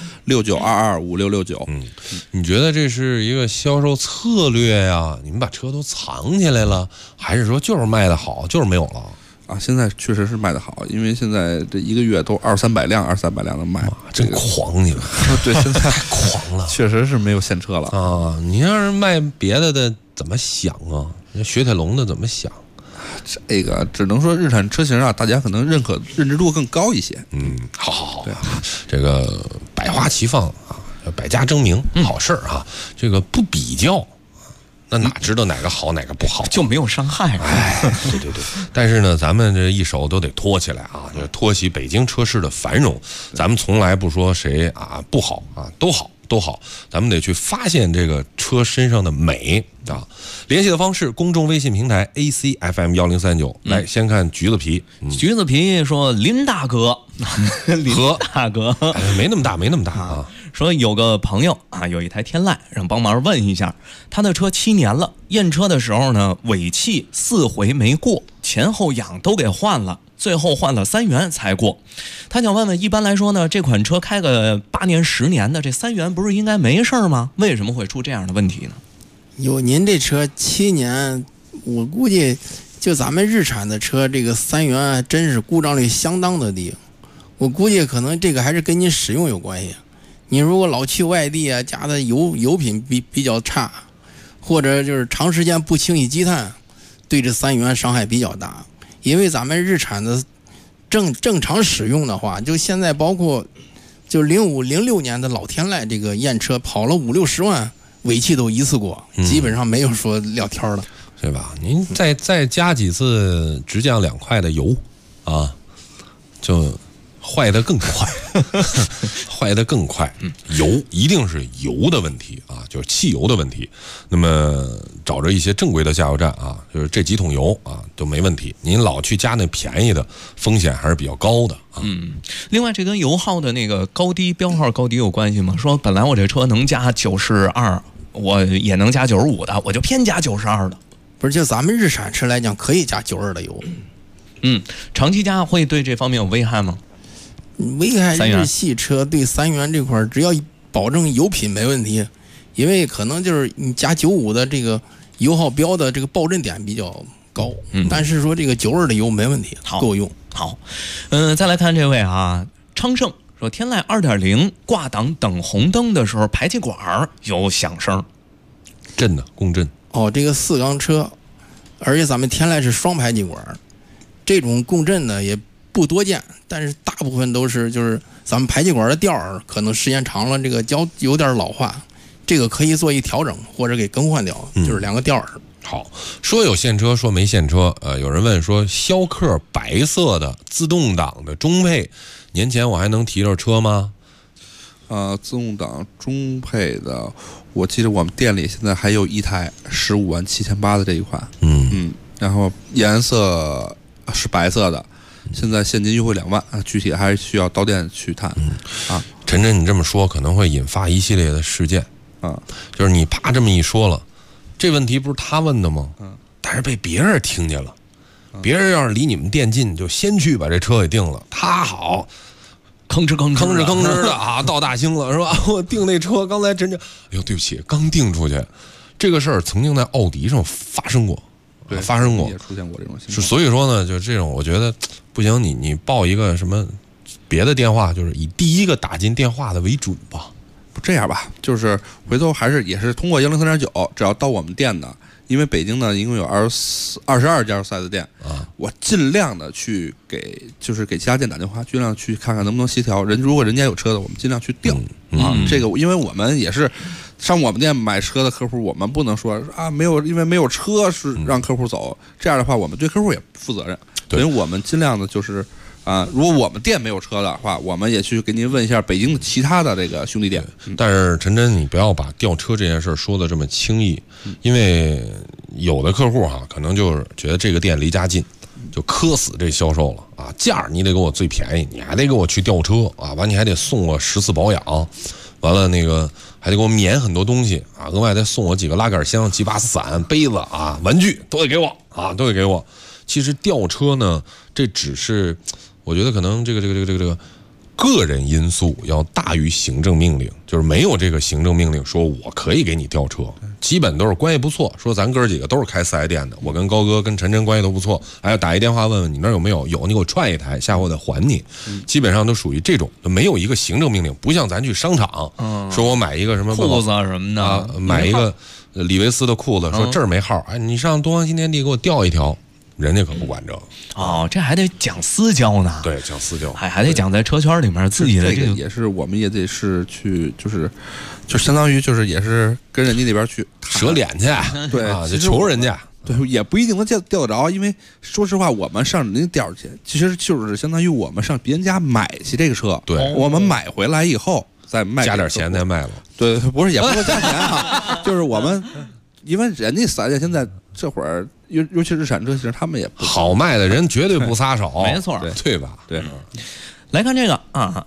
69225669。 你觉得这是一个销售策略呀？你们把车都藏起来了，还是说就是卖得好，就是没有了？ 现在确实是卖得好，因为现在这一个月都200-300辆的卖， 真狂你们！ 对，现在太狂了， 确实是没有现车了你要是卖别的怎么想啊？雪铁龙的怎么想？ 这个只能说日产车型大家可能认知度更高一些。 好，对这个百花齐放百家争鸣，好事这个不比较。那哪知道哪个好哪个不好， 就没有伤害。 对。但是呢，咱们这一手都得托起来就托起北京车市的繁荣。咱们从来不说谁不好都好，咱们得去发现这个车身上的美联系的方式：公众微信平台 ACFM1039。来，先看橘子皮。 橘子皮说：“林大哥，林大哥， 没那么大说有个朋友有一台天籁，让帮忙问一下，他的车7年了，验车的时候呢，尾气4回没过，前后氧都给换了，最后换了3元才过。他想问问，一般来说呢，这款车开个8年10年的，这3元不是应该没事吗？为什么会出这样的问题呢？ 有您这车7年，我估计就咱们日产的车，这个3元真是故障率相当的低。我估计可能这个还是跟您使用有关系。你如果老去外地加的油品比较差，或者就是长时间不清洗积碳，对这3元伤害比较大。因为咱们日产的正常使用的话，就现在包括就05、06年的老天籁这个验车跑了50-60万，尾气都一次过，基本上没有说撂挑的， 对吧？您再加几次直降2块的油就坏得更快，坏得更快。油一定是油的问题就是汽油的问题。那么找着一些正规的加油站就是这几桶油都没问题。您老去加那便宜的，风险还是比较高的另外，这跟油耗的那个高低标号高低有关系吗？说本来我这车能加92，我也能加95的，我就偏加92的。 不是，就咱们日产车来讲，可以加92的油。 长期加会对这方面有危害吗？ 危害日系车对3元这块，只要保证油品没问题，因为可能就是你加95的这个油耗标的这个爆震点比较高，但是说这个92的油没问题，够用。 好，再来看这位昌盛说天籁2.0挂档等红灯的时候，排气管有响声， 震的共振。 哦，这个4缸车，而且咱们天籁是双排气管，这种共振呢也不多见，但是大部分都是就是咱们排气管的调儿可能时间长了，这个有点老化，这个可以做一调整或者给更换掉，就是2个调儿。 好，说有现车，说没现车。有人问说，逍客白色的自动挡的中配，年前我还能提着车吗？ 自动挡中配的，我记得我们店里现在还有一台157800的这一款，然后颜色是白色的，现在现金优惠2万啊，具体还是需要到店去谈。 晨晨，你这么说可能会引发一系列的事件啊，就是你啪这么一说了。这问题不是他问的吗？但是被别人听见了，别人要是离你们店近，就先去把这车给定了。他好， 吭哧的啊，到大兴了是吧？我订那车刚才真正，哎呦，对不起，刚订出去。这个事儿曾经在奥迪上发生过， 对， 发生过， 也出现过这种情况。 所以说呢，就这种，我觉得不行，你报一个什么别的电话，就是以第一个打进电话的为主吧。 这样吧，就是回头也是通过103.9，只要到我们店的，因为北京呢一共有22家4S店啊，我尽量的去给其他店打电话，尽量去看看能不能协调。如果人家有车的，我们尽量去调这个，因为我们也是上我们店买车的客户，我们不能说啊因为没有车是让客户走，这样的话我们对客户也负责任，所以我们尽量的就是。如果我们店没有车的话，我们也去给您问一下北京的其他的这个兄弟店。 但是陈真，你不要把调车这件事说的这么轻易，因为有的客户可能就是觉得这个店离家近，就磕死这销售了啊，价你得给我最便宜，你还得给我去调车啊，完你还得送我10次保养，完了那个还得给我免很多东西啊，额外再送我几个拉杆箱、几把伞、杯子啊、玩具都得给我啊，都得给我。其实调车呢，这只是。我觉得可能这个个人因素要大于行政命令，就是没有这个行政命令说我可以给你调车，基本都是关系不错，说咱哥几个都是开4S店的，我跟高哥跟晨晨关系都不错，还要打一电话问问你那儿有没有，有你给我串一台，下回我得还你，基本上都属于这种，没有一个行政命令，不像咱去商场，说我买一个什么裤子什么的， 买一个李维斯的裤子，说这儿没号，哎，你上东方新天地给我调一条。人家可不管这个这还得讲私交呢。 对，讲私交， 还得讲在车圈里面自己的这个也是，我们也得是去，就相当于就是也是跟人家那边去折脸去， 对就求人家， 对，也不一定能调得着，因为说实话，我们上人家调去，其实就是相当于我们上别人家买去这个车， 对， 我们买回来以后再卖， 加点钱再卖了， 对，不是也不是加钱就是我们。因为人家4S店现在这会儿，尤其是日产车型，他们也不好卖的人绝对不撒手， 没错， 对吧？ 对。 来看这个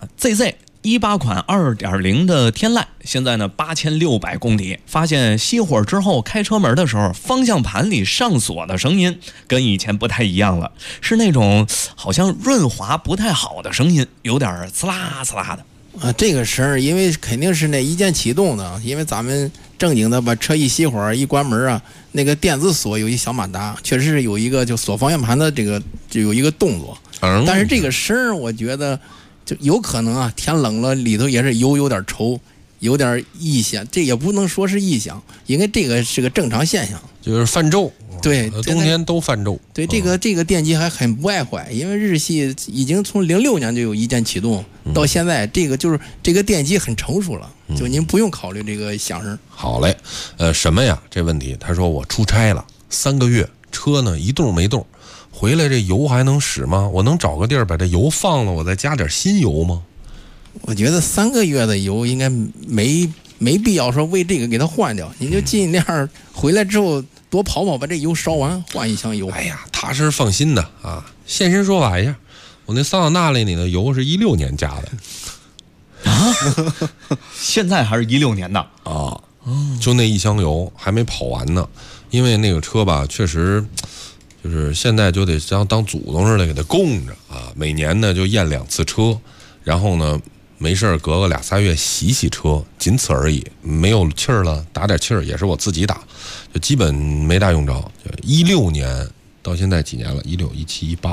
ZZ18款2.0的天籁，现在呢8600公里，发现熄火之后开车门的时候，方向盘里上锁的声音跟以前不太一样了，是那种好像润滑不太好的声音，有点呲啦呲啦的。 这个声儿，因为肯定是那一键启动的，因为咱们正经的把车一熄火一关门啊，那个电子锁有一小马达，确实是有一个就锁方向盘的这个就有一个动作，但是这个声儿我觉得就有可能天冷了里头也是有点稠，有点异响，这也不能说是异响，因为这个是个正常现象， 就是泛皱。 对， 冬天都泛皱。 对，这个电机还很不爱坏，因为日系已经从06年就有一键启动，到现在这个就是这个电机很成熟了，就您不用考虑这个响声。 好嘞，什么呀？这问题，他说我出差了3个月，车呢一动没动，回来这油还能使吗？我能找个地儿把这油放了，我再加点新油吗？ 我觉得3个月的油应该没必要说为这个给它换掉，您就尽量回来之后。多跑跑，把这油烧完，换一箱油。 哎呀，踏实放心的啊！现身说法一下，我那桑塔纳里的油是16年加的啊，现在还是16年的啊，就那一箱油还没跑完呢。因为那个车吧，确实就是现在就得当祖宗似的给它供着啊，每年呢就验2次车，然后呢没事隔个2、3月洗车，仅此而已。没有气儿了，打点气儿也是我自己打。就基本没大用着，就16年到现在几年了？16、17、18，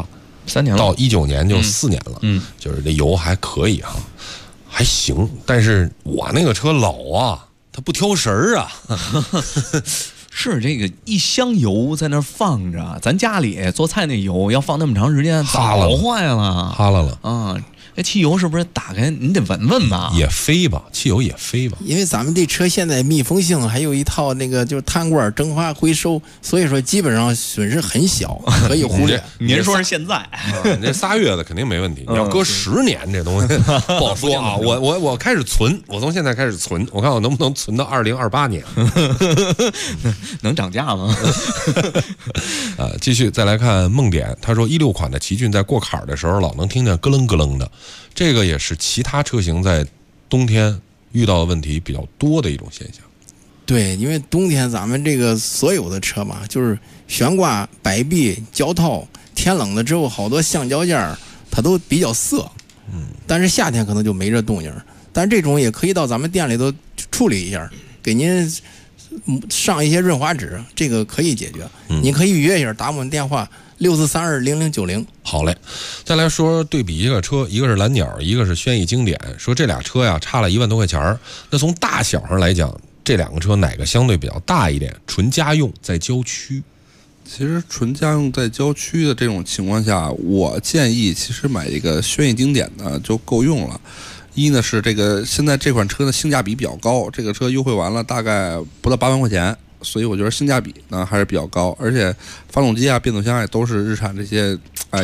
3年了， 到19年就4年了，就是这油还可以哈，还行。但是我那个车老啊，它不挑食儿啊。 是这个一箱油在那放着，咱家里做菜那油要放那么长时间，早坏了， 哈了啊！这汽油是不是打开你得闻闻吧？ 也飞吧，汽油也飞吧。 因为咱们这车现在密封性还有一套那个就是碳罐蒸发回收，所以说基本上损失很小，可以忽略。 您说是现在， 你这3月的肯定没问题。你要搁10年这东西不好说啊。我开始存，我从现在开始存，我看我能不能存到2028年。 能涨价吗？ 继续再来看梦点，他说16款的奇骏在过坎的时候老能听见咯楞咯楞的，这个也是其他车型在冬天遇到的问题比较多的一种现象。 对，因为冬天咱们这个所有的车嘛，就是悬挂、摆臂、胶套，天冷了之后好多橡胶件它都比较涩，但是夏天可能就没这动静。但是这种也可以到咱们店里头处理一下，给您上一些润滑脂，这个可以解决。你可以预约一下，打我们电话64320090。 好嘞，再来说对比一个车，一个是蓝鸟，一个是轩逸经典，说这俩车呀差了1万多块钱。那从大小上来讲，这2个车哪个相对比较大一点？纯家用在郊区。 其实纯家用在郊区的这种情况下，我建议其实买一个轩逸经典呢就够用了。一呢是这个现在这款车的性价比比较高，这个车优惠完了大概不到8万块钱，所以我觉得性价比呢还是比较高，而且发动机啊、变速箱也都是日产这些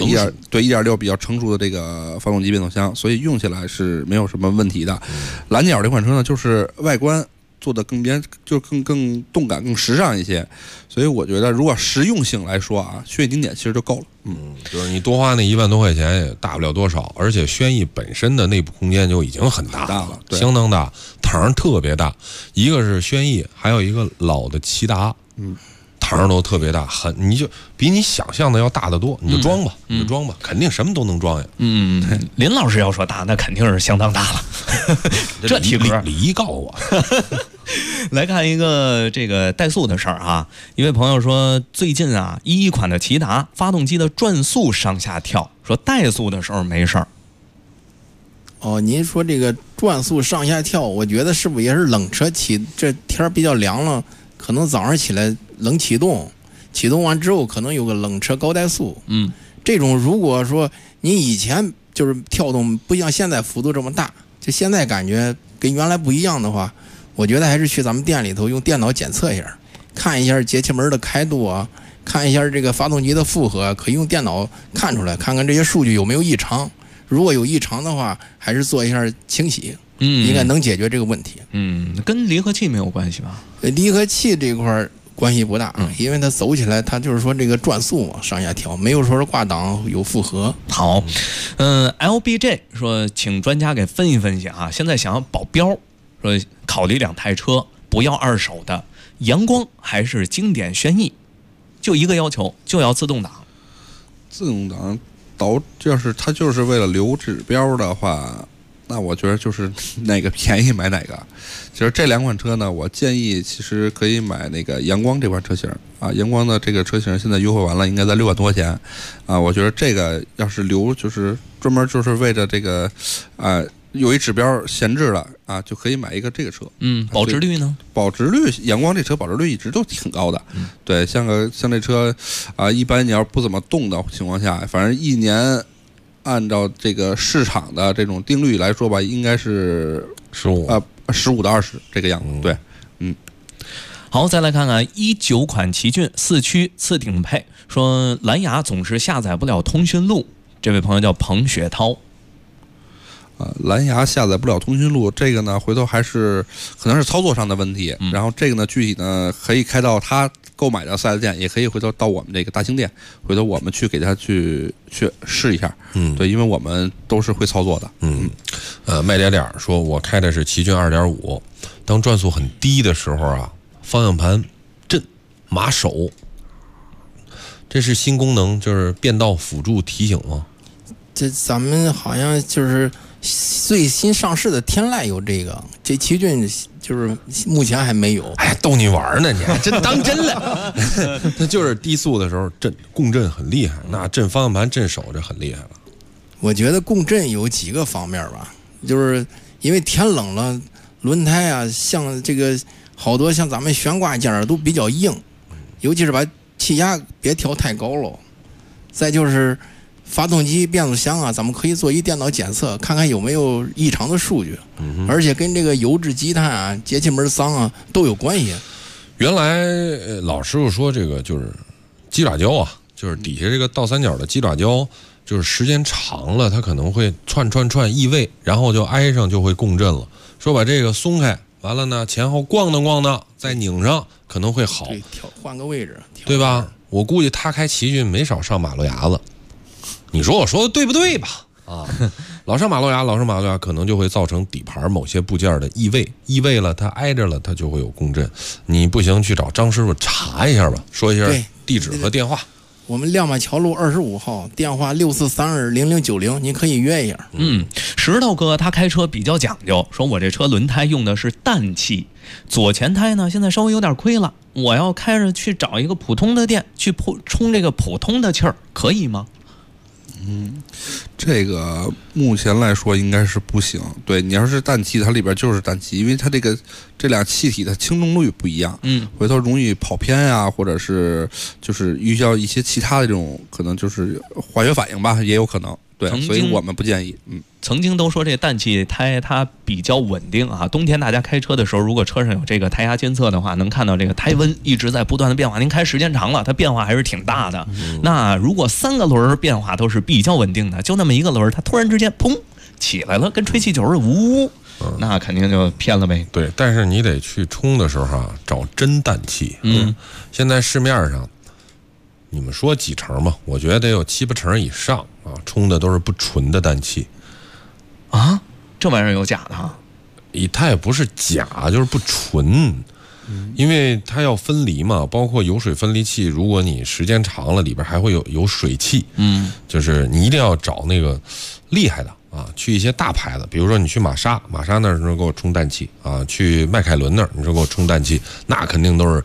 1.6比较成熟的这个发动机变速箱，所以用起来是没有什么问题的。蓝鸟这款车呢，就是外观做的更动感、更时尚一些，所以我觉得如果实用性来说啊，轩逸经典其实就够了。 就是你多花那1万多块钱也大不了多少，而且轩逸本身的内部空间就已经很大了，相当大，堂特别大。一个是轩逸，还有一个老的骐达，堂都特别大，你就比你想象的要大得多。你就装吧，肯定什么都能装呀。 林老师要说大，那肯定是相当大了。这体格离告我。 来看一个这个怠速的事儿啊，一位朋友说最近啊11款的骐达发动机的转速上下跳，说怠速的时候没事儿。 您说这个转速上下跳，我觉得是不是也是冷车起？这天比较凉了，可能早上起来冷启动，启动完之后可能有个冷车高怠速。这种如果说你以前就是跳动不像现在幅度这么大，就现在感觉跟原来不一样的话，我觉得还是去咱们店里头用电脑检测一下，看一下节气门的开度啊，看一下这个发动机的负荷，可以用电脑看出来，看看这些数据有没有异常。如果有异常的话，还是做一下清洗，应该能解决这个问题。 跟离合器没有关系吧？ 离合器这块关系不大，因为它走起来，它就是说这个转速嘛上下调，没有说是挂档有负荷。 好，LBJ 说，请专家给分析分析啊，现在想要保标，说考虑2台车，不要2手的，阳光还是经典轩逸，就一个要求，就要自动挡。 自动挡就是它就是为了留指标的话，那我觉得就是哪个便宜买哪个。其实这2款车呢，我建议其实可以买那个阳光这款车型啊，阳光的这个车型现在优惠完了，应该在6万多块钱啊。我觉得这个要是留就是专门就是为了这个有一指标闲置了啊，就可以买一个这个车。 保值率呢？ 保值率，阳光这车保值率一直都挺高的。对，像这车啊，一般你要不怎么动的情况下，反正1年按照这个市场的这种定律来说吧，应该是15到20这个样子。对， 好，再来看看19款奇骏4驱次顶配，说蓝牙总是下载不了通讯录。这位朋友叫彭雪涛。 蓝牙下载不了通讯录，这个呢回头还是可能是操作上的问题。然后这个呢具体呢可以开到他购买的4S店，也可以回头到我们这个大兴店，回头我们去给他去试一下。对，因为我们都是会操作的。 卖点说，我开的是奇骏2.5，当转速很低的时候啊，方向盘震麻手，这是新功能，就是变道辅助提醒吗？ 这咱们好像就是最新上市的天籁有这奇骏就是目前还没有。 哎，逗你玩呢，你还真当真了。那就是低速的时候共振很厉害，那震方向盘震手这很厉害了。 我觉得共振有几个方面吧，就是因为天冷了，轮胎啊，像这个好多像咱们悬挂件都比较硬，尤其是把气压别调太高了。再就是发动机、变速箱啊，咱们可以做一电脑检测，看看有没有异常的数据，而且跟这个油质积碳啊、节气门脏啊都有关系。 原来老师傅说这个就是鸡爪胶啊，就是底下这个倒三角的鸡爪胶。就是时间长了，它可能会串异位，然后就挨上就会共振了。说把这个松开，完了呢前后咣当再拧上，可能会好。 对，换个位置， 对吧？我估计他开奇骏没少上马路牙子。你说我说的对不对吧？啊，老上马路牙可能就会造成底盘某些部件的异位了，它挨着了，它就会有共振。你不行去找张师傅查一下吧，说一下地址和电话。 我们亮马桥路25号，电话64320090，您可以约一下。 石头哥他开车比较讲究，说我这车轮胎用的是氮气，左前胎呢现在稍微有点亏了，我要开着去找一个普通的店去充这个普通的气儿，可以吗？ 这个目前来说应该是不行。对，你要是氮气，它里边就是氮气，因为它这俩气体的轻重率不一样，回头容易跑偏啊，或者是就是遇到一些其他的这种可能就是化学反应吧，也有可能。对，所以我们不建议。 曾经都说这氮气胎它比较稳定啊，冬天大家开车的时候，如果车上有这个胎压监测的话，能看到这个胎温一直在不断的变化。您开时间长了，它变化还是挺大的。那如果3个轮变化都是比较稳定的，就那么一个轮，它突然之间砰起来了，跟吹气球似的，呜，那肯定就偏了呗。 对，但是你得去充的时候啊，找真氮气。现在市面上。你们说几成吧？我觉得得有7、8成以上啊，充的都是不纯的氮气。 啊，这玩意儿有假的啊？ 它也不是假，就是不纯。因为它要分离嘛，包括油水分离器，如果你时间长了，里边还会有水汽。就是你一定要找那个厉害的啊，去一些大牌子，比如说你去玛莎那儿你说给我充氮气啊，去迈凯伦那儿你说给我充氮气，那肯定都是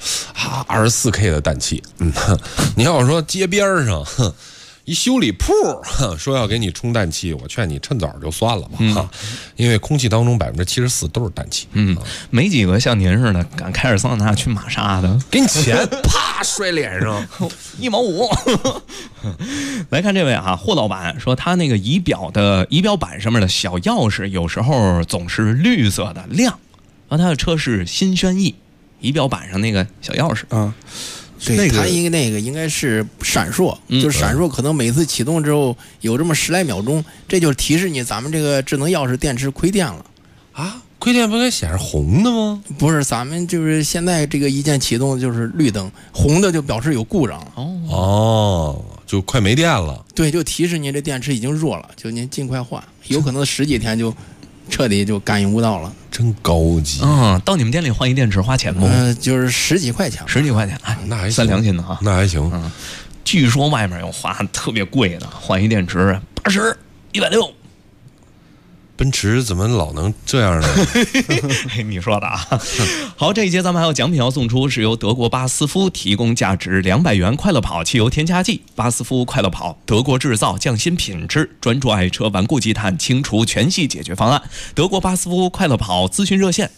24K 的氮气。你要说街边上一修理铺说要给你充氮气，我劝你趁早就算了吧，因为空气当中74%都是氮气。 没几个像您似的敢开着桑塔纳去玛莎的， 给你钱啪摔脸上 1毛5。来看这位啊，霍老板说他那个仪表板上面的小钥匙有时候总是绿色的亮，然后他的车是新轩逸，仪表板上那个小钥匙啊。对，它那个应该是闪烁，就是闪烁，可能每次启动之后有这么10来秒钟，这就提示你咱们这个智能钥匙电池亏电了啊！亏电不该显示红的吗？ 不是，咱们就是现在这个一键启动就是绿灯，红的就表示有故障了。 哦，就快没电了。 对，就提示您这电池已经弱了，就您尽快换，有可能10几天就彻底就感应不到了。 真高级到你们店里换一电池花钱不？ 就是10几块钱 ，10几块钱，哎， 那还算良心的啊， 那还行。 据说外面有花特别贵的，换一电池80、160。 奔驰怎么老能这样呢？ 你说的啊。好，这一节咱们还有奖品要送出，是由德国巴斯夫提供价值200元快乐跑汽油添加剂。巴斯夫快乐跑，德国制造，匠心品质，专注爱车顽固积碳清除全系解决方案。德国巴斯夫快乐跑咨询热线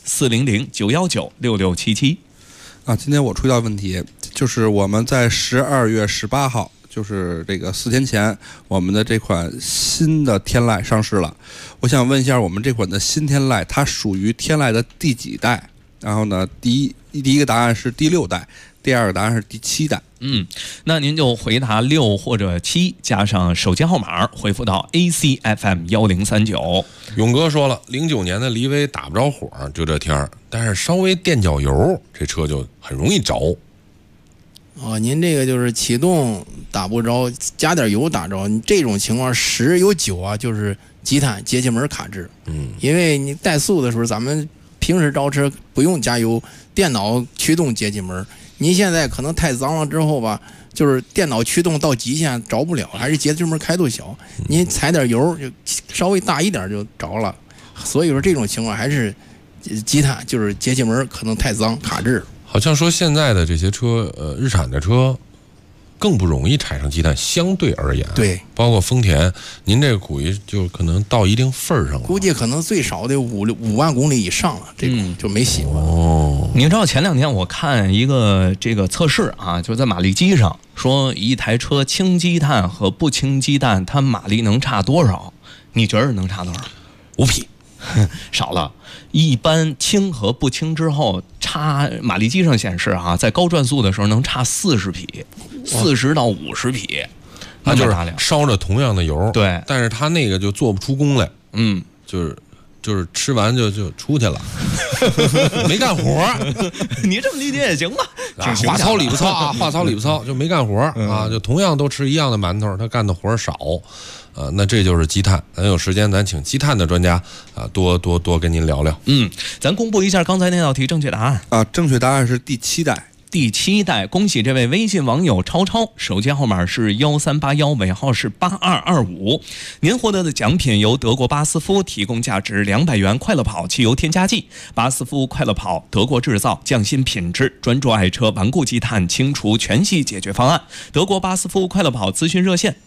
400-919-6677。 今天我出一道问题，就是我们在12月18号。就是这个4天前，我们的这款新的天籁上市了。我想问一下，我们这款的新天籁，它属于天籁的第几代？然后呢，第一个答案是第6代，第2个答案是第7代。 那您就回答6或者7，加上手机号码，回复到 ACFM1039。 勇哥说了，09年的骊威打不着火，就这天儿，但是稍微垫脚油，这车就很容易着。 您这个就是启动打不着，加点油打着，你这种情况10有9啊，就是积碳节气门卡滞。因为你怠速的时候，咱们平时招车不用加油，电脑驱动节气门， 您现在可能太脏了之后吧，就是电脑驱动到极限着不了，还是节油门开度小，您踩点油就稍微大一点就着了。所以说这种情况还是积碳，就是节气门可能太脏卡滞。 好像说现在的这些车，日产的车更不容易产生积碳，相对而言， 对， 包括丰田，您这个估计就可能到一定份儿上了， 估计可能最少得5万公里以上了，这种就没洗过。 哦， 你知道前2天我看一个这个测试啊，就在马力机上说一台车轻积碳和不轻积碳，它马力能差多少？你觉得能差多少 ？5匹。 少了，一般轻和不轻之后差，马力机上显示啊，在高转速的时候能差40匹，40到50匹， 那就是烧着同样的油， 对， 但是他那个就做不出功来，就是吃完就出去了，没干活。 你这么理解也行吧？ 话糙理不糙啊，话糙理不糙，就没干活啊，就同样都吃一样的馒头，他干的活少。那这就是积碳，咱有时间咱请积碳的专家啊，多跟您聊聊。 咱公布一下刚才那道题正确答案啊，正确答案是第7代。 第7代，恭喜这位微信网友超超，手机号码是1381，尾号是8225。您获得的奖品由德国巴斯夫提供价值200元快乐跑汽油添加剂。巴斯夫快乐跑，德国制造，匠心品质，专注爱车，顽固积碳，清除全系解决方案。德国巴斯夫快乐跑咨询热线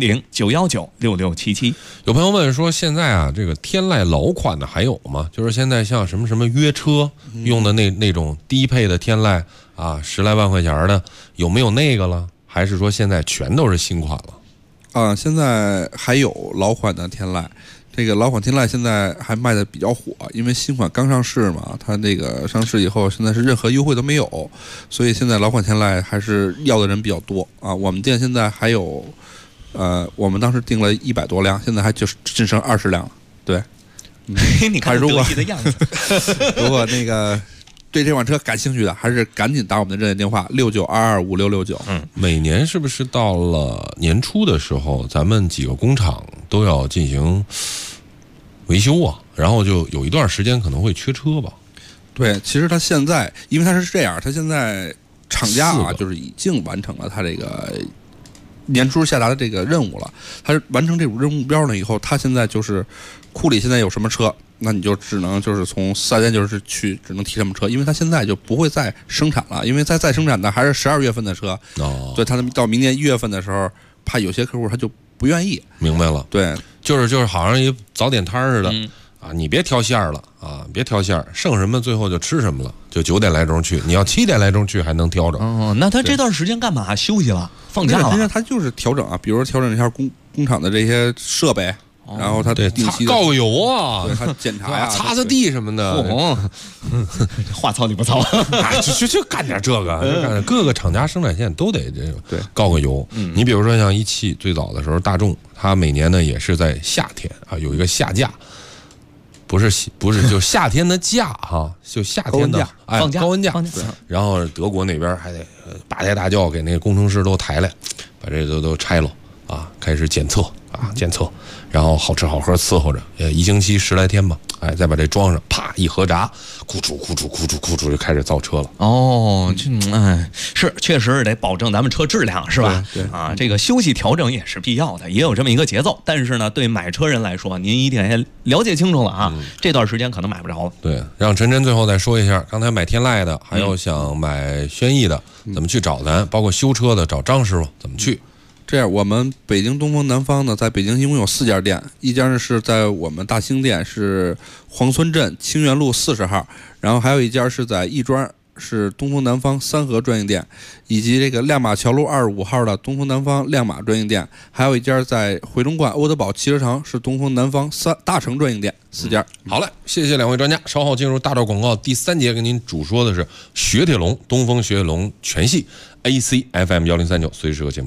400-919-6677。 有朋友问说，现在啊，这个天籁老款的还有吗？就是现在像什么约车用的那种低配的天籁啊，10来万块钱的，有没有那个了？还是说现在全都是新款了？ 啊，现在还有老款的天籁，这个老款天籁现在还卖的比较火，因为新款刚上市嘛，它那个上市以后，现在是任何优惠都没有，所以现在老款天籁还是要的人比较多啊。我们店现在还有，我们当时订了100多辆，现在还就是仅剩20辆了。对， 你看得意的样子。 如果那个对这款车感兴趣的，还是赶紧打我们的热线电话69225669。 每年是不是到了年初的时候，咱们几个工厂都要进行维修啊？然后就有一段时间可能会缺车吧？ 对，其实它现在，因为它是这样，它现在厂家啊，就是已经完成了它这个年初下达的这个任务了。它完成这种任务目标了以后，它现在就是库里现在有什么车，那你就只能就是从4S店就是去只能提什么车，因为它现在就不会再生产了，因为再生产的还是12月份的车。对，它到明年1月份的时候，怕有些客户他就不愿意。 明白了， 对， 就是好像一早点摊似的。啊，你别挑馅儿了啊！别挑馅儿，剩什么最后就吃什么了。就9点来钟去，你要7点来钟去还能挑着。 哦，那他这段时间干嘛？休息了，放假了？ 现在他就是调整啊，比如说调整一下工厂的这些设备，然后他对定期告个油啊， 对他检查呀， 擦擦地什么的。 话糙理不糙， 就干点这个，各个厂家生产线都得这个对告个油。你比如说像1汽最早的时候，大众它每年呢也是在夏天啊有一个夏假。不是，就夏天的假哈，就夏天的放假高温假。然后德国那边还得8抬大轿给那个工程师都抬来，把这都拆了啊，开始检测，然后好吃好喝伺候着，1星期10来天吧，再把这装上，啪一合闸，咕噜就开始造车了。 哦，是确实得保证咱们车质量是吧？ 对啊，这个休息调整也是必要的，也有这么一个节奏。但是呢，对买车人来说，您一定要了解清楚了啊，这段时间可能买不着了。 对，让晨晨最后再说一下，刚才买天籁的，还有想买轩逸的，怎么去找咱？包括修车的找张师傅怎么去？ 这样，我们北京东风南方呢，在北京一共有4家店，一家呢是在我们大兴店，是黄村镇清源路40号，然后还有一家是在亦庄，是东风南方三河专营店，以及这个亮马桥路25号的东风南方亮马专营店，还有一家在回龙观欧德堡汽车城，是东风南方大成专营店，4家。 好嘞，谢谢2位专家。稍后进入大道广告第3节，跟您主说的是雪铁龙东风雪铁龙全系 AC FM 1039，随时和节目互动。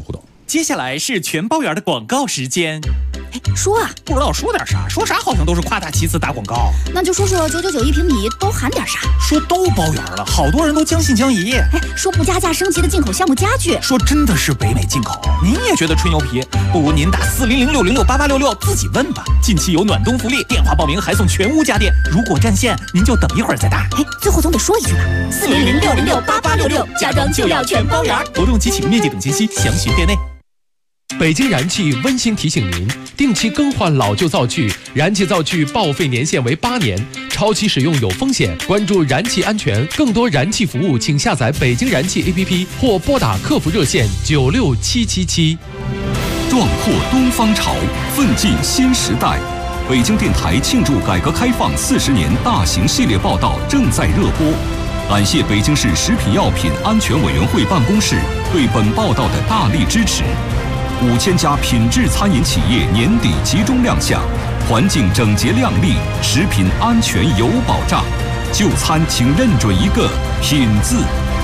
接下来是全包圆的广告时间。 说啊， 不知道说点啥，说啥好像都是夸大其词打广告。 那就说说999一平米都含点啥？ 说都包圆了，好多人都将信将疑。 说不加价升级的进口项目家具， 说真的是北美进口，您也觉得吹牛皮？不如您打400-606-8866自己问吧。近期有暖冬福利，电话报名还送全屋家电。如果占线，您就等一会儿再打。 最后总得说一句吧，400-606-8866，家装就要全包圆。 活动及启用面积等信息详询店内。 北京燃气温馨提醒您，定期更换老旧灶具，燃气灶具报废年限为8年，超期使用有风险。关注燃气安全，更多燃气服务，请下载北京燃气 APP 或拨打客服热线96777。 壮阔东方潮，奋进新时代。北京电台庆祝改革开放40年大型系列报道正在热播。感谢北京市食品药品安全委员会办公室对本报道的大力支持。5000家品质餐饮企业年底集中亮相，环境整洁亮丽，食品安全有保障。就餐请认准一个品字。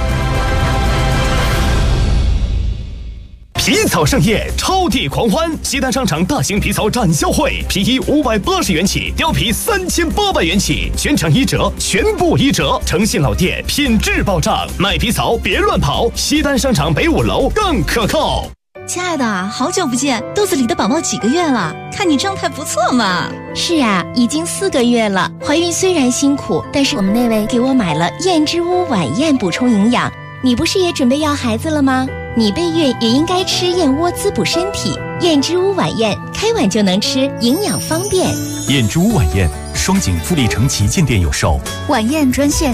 皮草盛宴，超地狂欢！西单商场大型皮草展销会，皮衣580元起，貂皮3800元起，全场1折，全部1折。诚信老店，品质保障，买皮草别乱跑。西单商场北5楼更可靠。 亲爱的，好久不见，肚子里的宝宝几个月了？看你状态不错嘛。 是啊，已经4个月了。怀孕虽然辛苦，但是我们那位给我买了燕之屋晚宴补充营养。你不是也准备要孩子了吗？你备孕也应该吃燕窝滋补身体。燕之屋晚宴，开碗就能吃，营养方便。 燕之屋晚宴，双井富力城旗舰店有售。 晚宴专线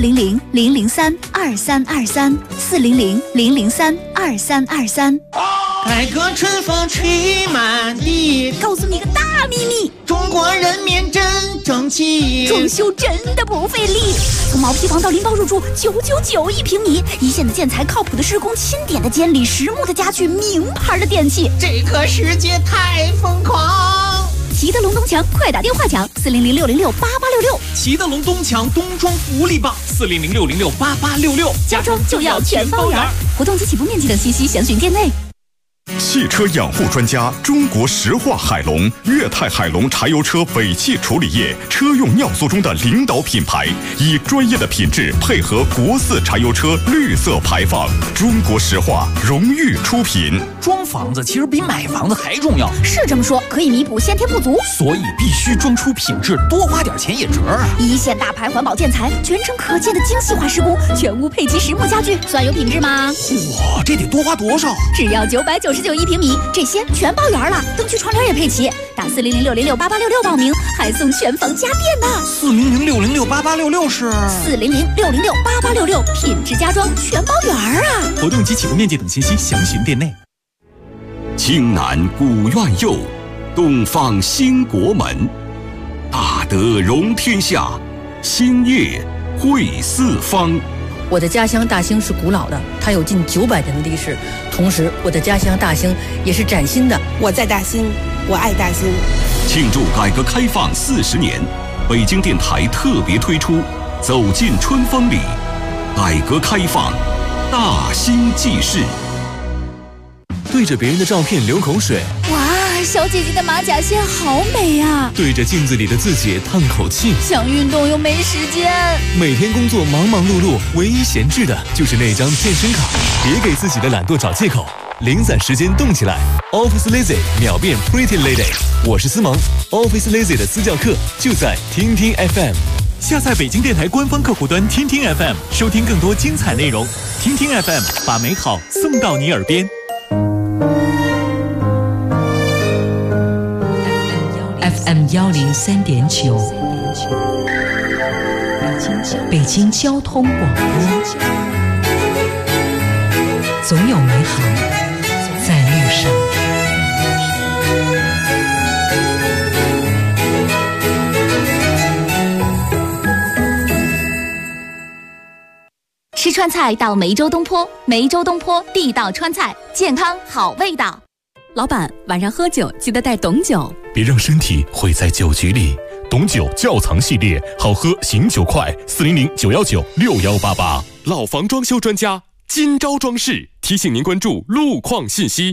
400-003-2323，400-003-2323。 改革春风吹满地， 告诉你个大秘密， 中国人民真争气， 装修真的不费力。从毛坯房到拎包入住，999一平米，一线的建材，靠谱的施工，钦点的监理，实木的家具，名牌的电器， 这个世界太疯狂。 齐德龙东墙，快打电话抢400-606-8866。 齐德龙东墙冬装福利棒，400-606-8866， 家装就要全包圆。活动及起步面积等信息详询店内。 汽车养护专家中国石化海龙，粤泰海龙柴油车尾气处理液车用尿素中的领导品牌，以专业的品质配合国4柴油车绿色排放。中国石化荣誉出品。 装房子其实比买房子还重要， 是这么说，可以弥补先天不足， 所以必须装出品质，多花点钱也值啊！ 一线大牌环保建材，全程可见的精细化施工，全屋配齐实木家具，算有品质吗？ 哇，这得多花多少？ 只要999一平米，这些全包圆了，灯区窗帘也配齐。打400-606-8866报名，还送全房家电呢。 400-606-8866是 400-606-8866，品质家装全包圆啊！ 活动及起步面积等信息详询店内。 京南古院右，东方兴国门，大德容天下，兴业汇四方。 我的家乡大兴是古老的，它有近900年的历史。同时，我的家乡大兴也是崭新的。 我在大兴，我爱大兴。 庆祝改革开放40年，北京电台特别推出《走进春风里》，改革开放大兴纪事。 对着别人的照片流口水， 哇，小姐姐的马甲线好美啊！ 对着镜子里的自己叹口气， 想运动又没时间。 每天工作忙忙碌碌，唯一闲置的就是那张健身卡。别给自己的懒惰找借口，零散时间动起来。Office Lazy 秒变 Pretty Lady， 我是思萌。Office Lazy 的私教课就在听听 FM。 下载北京电台官方客户端听听 FM， 收听更多精彩内容。听听 FM， 把美好送到你耳边。 FM 103.9，北京交通广播，总有美好在路上。 吃川菜到梅州东坡，梅州东坡地道川菜，健康好味道。 老板，晚上喝酒记得带董酒， 别让身体毁在酒局里。董酒窖藏系列，好喝醒酒快，400-919-6188。 老房装修专家，金招装饰。 提醒您关注路况信息。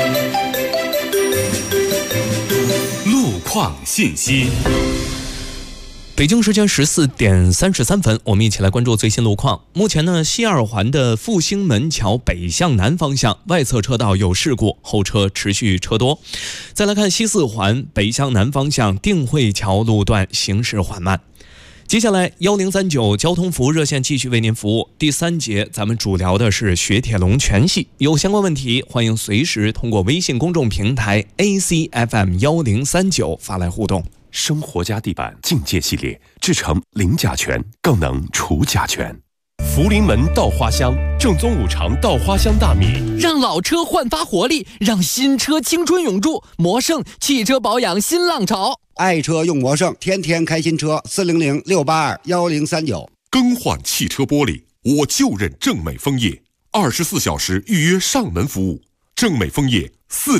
路况信息。 北京时间14点33分，我们一起来关注最新路况。目前呢，西二环的复兴门桥北向南方向外侧车道有事故，后车持续车多。再来看西四环北向南方向定慧桥路段行驶缓慢。接下来1039交通服务热线继续为您服务。第3节咱们主聊的是雪铁龙全系，有相关问题欢迎随时通过微信公众平台 ACFM1039 发来互动。 生活家地板境界系列，制成零甲醛，更能除甲醛。福临门稻花香，正宗五常稻花香大米， 让老车焕发活力，让新车青春永驻。魔盛汽车保养新浪潮， 爱车用魔盛，天天开新车。400-682-1039。 更换汽车玻璃，我就认正美枫叶，24小时预约上门服务。正美枫叶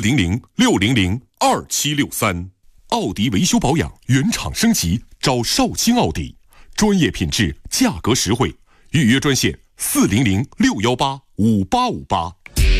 400-600-2763。奥迪维修保养原厂升级，找绍兴奥迪，专业品质，价格实惠。预约专线400-618-5858。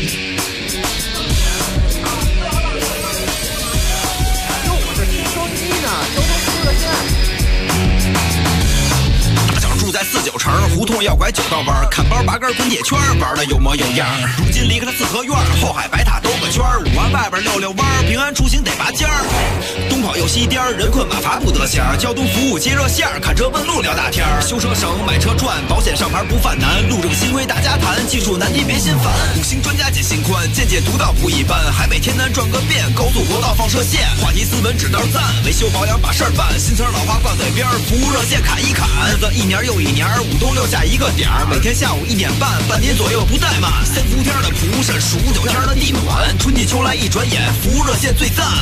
住在49城，胡同要拐9道弯，看包拔根滚铁圈，玩的有模有样。如今离开了四合院，后海白塔兜个圈，5环外边溜弯，平安出行得拔尖儿。东跑又西颠，人困马乏不得闲。交通服务接热线，看车问路聊大天。修车省，买车赚，保险上牌不犯难。路政新规大家谈，技术难题别心烦。5星专家解心宽，见解独到不一般。海北天南转个遍，高速国道放射线。话题斯文指道赞，维修保养把事儿办。新词老话挂嘴边，服务热线砍一砍。日子一年又一年，5冬6夏一个点儿，每天下午1点半，半点左右不怠慢。3伏天的蒲扇，数9天的地暖，春季秋来一转眼，服务热线最赞。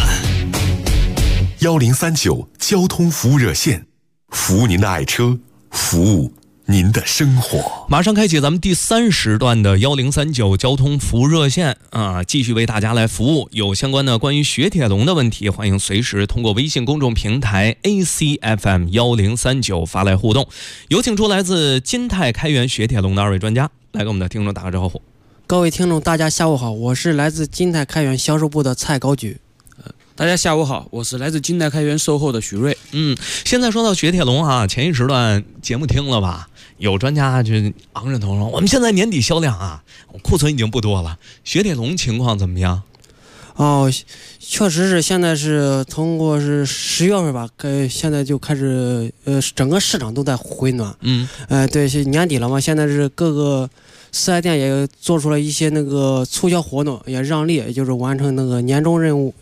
1039交通服务热线，服务您的爱车，服务您的生活。 马上开启咱们第3时段的1039交通服务热线啊，继续为大家来服务。有相关的关于雪铁龙的问题，欢迎随时通过微信公众平台 ACFM1039 发来互动。有请出来自金泰开源雪铁龙的2位专家来给我们的听众打个招呼。 各位听众大家下午好，我是来自金泰开源销售部的蔡高举。 大家下午好，我是来自金泰开源售后的许瑞。 现在说到雪铁龙啊，前一时段节目听了吧？有专家就昂着头说，我们现在年底销量啊，库存已经不多了。雪铁龙情况怎么样？ 哦，确实是现在是通过是10月份吧，现在就开始整个市场都在回暖。对，是年底了嘛，现在是各个4S店也做出了一些那个促销活动，也让利，也就是完成那个年终任务。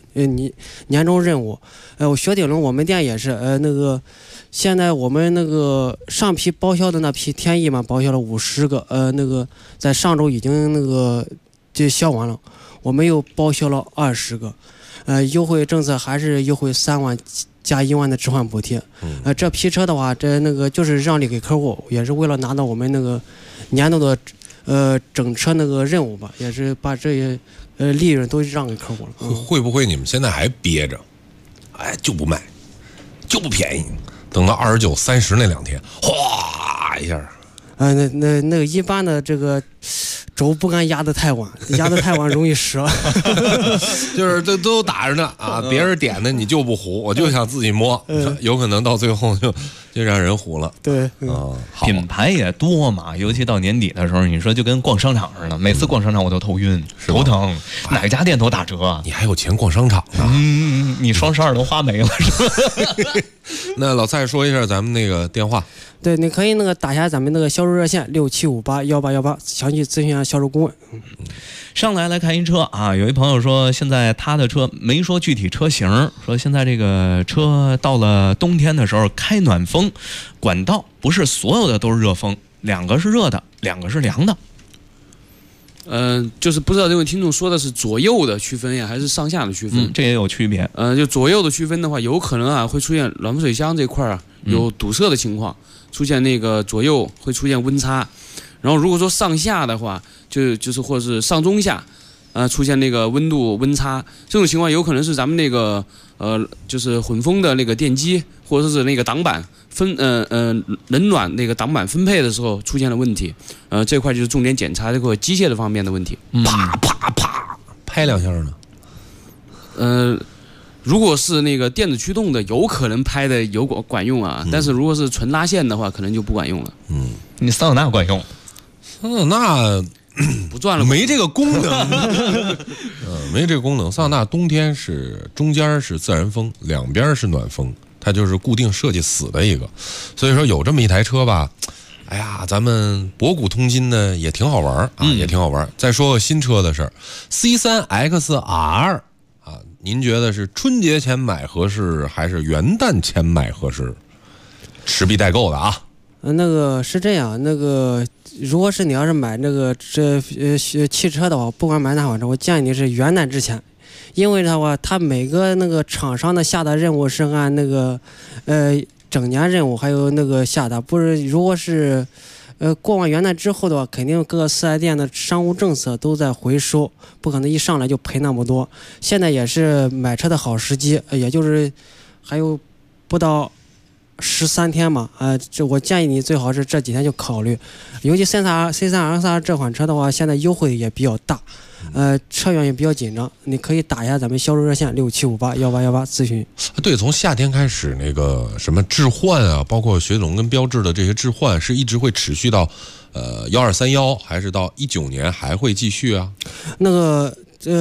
雪铁龙我们店也是那个，现在我们那个上批报销的那批天翼嘛，报销了50个，那个在上周已经那个就销完了，我们又报销了20个，优惠政策还是优惠3万加1万的置换补贴。这批车的话，这那个就是让利给客户，也是为了拿到我们那个年度的整车那个任务吧，也是把这些利润都让给客户了。 会不会你们现在还憋着？哎，就不卖，就不便宜，等到29、30那2天，哗一下。 那个一般的这个轴不敢压得太晚，压得太晚容易折。 就是这都打着呢啊，别人点的你就不糊，我就想自己摸，有可能到最后就让人糊了。 对， 品牌也多嘛，尤其到年底的时候，你说就跟逛商场似的，每次逛商场我都头晕、头疼，哪家店都打折。 你还有钱逛商场呢？ 你双12都花没了是吧？ 那老蔡说一下咱们那个电话。 对，你可以那个打下咱们那个销售热线67581818，详细咨询一下销售顾问。 上来看一车啊，有一朋友说现在他的车没说具体车型，说现在这个车到了冬天的时候开暖风，管道不是所有的都是热风，2个是热的，2个是凉的。 就是不知道这位听众说的是左右的区分呀，还是上下的区分？ 这也有区别。 就左右的区分的话，有可能啊会出现暖风水箱这块啊有堵塞的情况，出现那个左右会出现温差。然后如果说上下的话，就是或者是上中下，出现那个温度温差，这种情况有可能是咱们那个就是混风的那个电机或者是那个挡板冷暖那个挡板分配的时候出现了问题，这块就是重点检查这个机械的方面的问题。 啪啪啪拍两下呢？ 如果是那个电子驱动的，有可能拍的有管用啊，但是如果是纯拉线的话，可能就不管用了。 你桑塔纳管用， 桑塔纳不转了， 没这个功能。没这个功能。桑塔纳冬天是中间是自然风，两边是暖风，它就是固定设计死的一个。所以说有这么一台车吧，哎呀，咱们博古通今呢也挺好玩啊，也挺好玩。再说个新车的事儿 ，C3XR。您觉得是春节前买合适，还是元旦前买合适？持币代购的啊。 那个是这样，那个如果是你要是买那个汽车的话，不管买哪款车，我建议你是元旦之前，因为的话，它每个那个厂商的下达任务是按那个整年任务还有那个下达，不是如果是。过完元旦之后的话，肯定各个4S店的商务政策都在回收，不可能一上来就赔那么多。现在也是买车的好时机，也就是还有不到13天嘛，这我建议你最好是这几天就考虑。尤其 C3XR 这款车的话，现在优惠也比较大，车源也比较紧张，你可以打一下咱们销售热线67581818咨询。 对，从夏天开始，那个什么置换啊，包括雪铁龙跟标致的这些置换，是一直会持续到1231，还是到19年还会继续啊？ 那个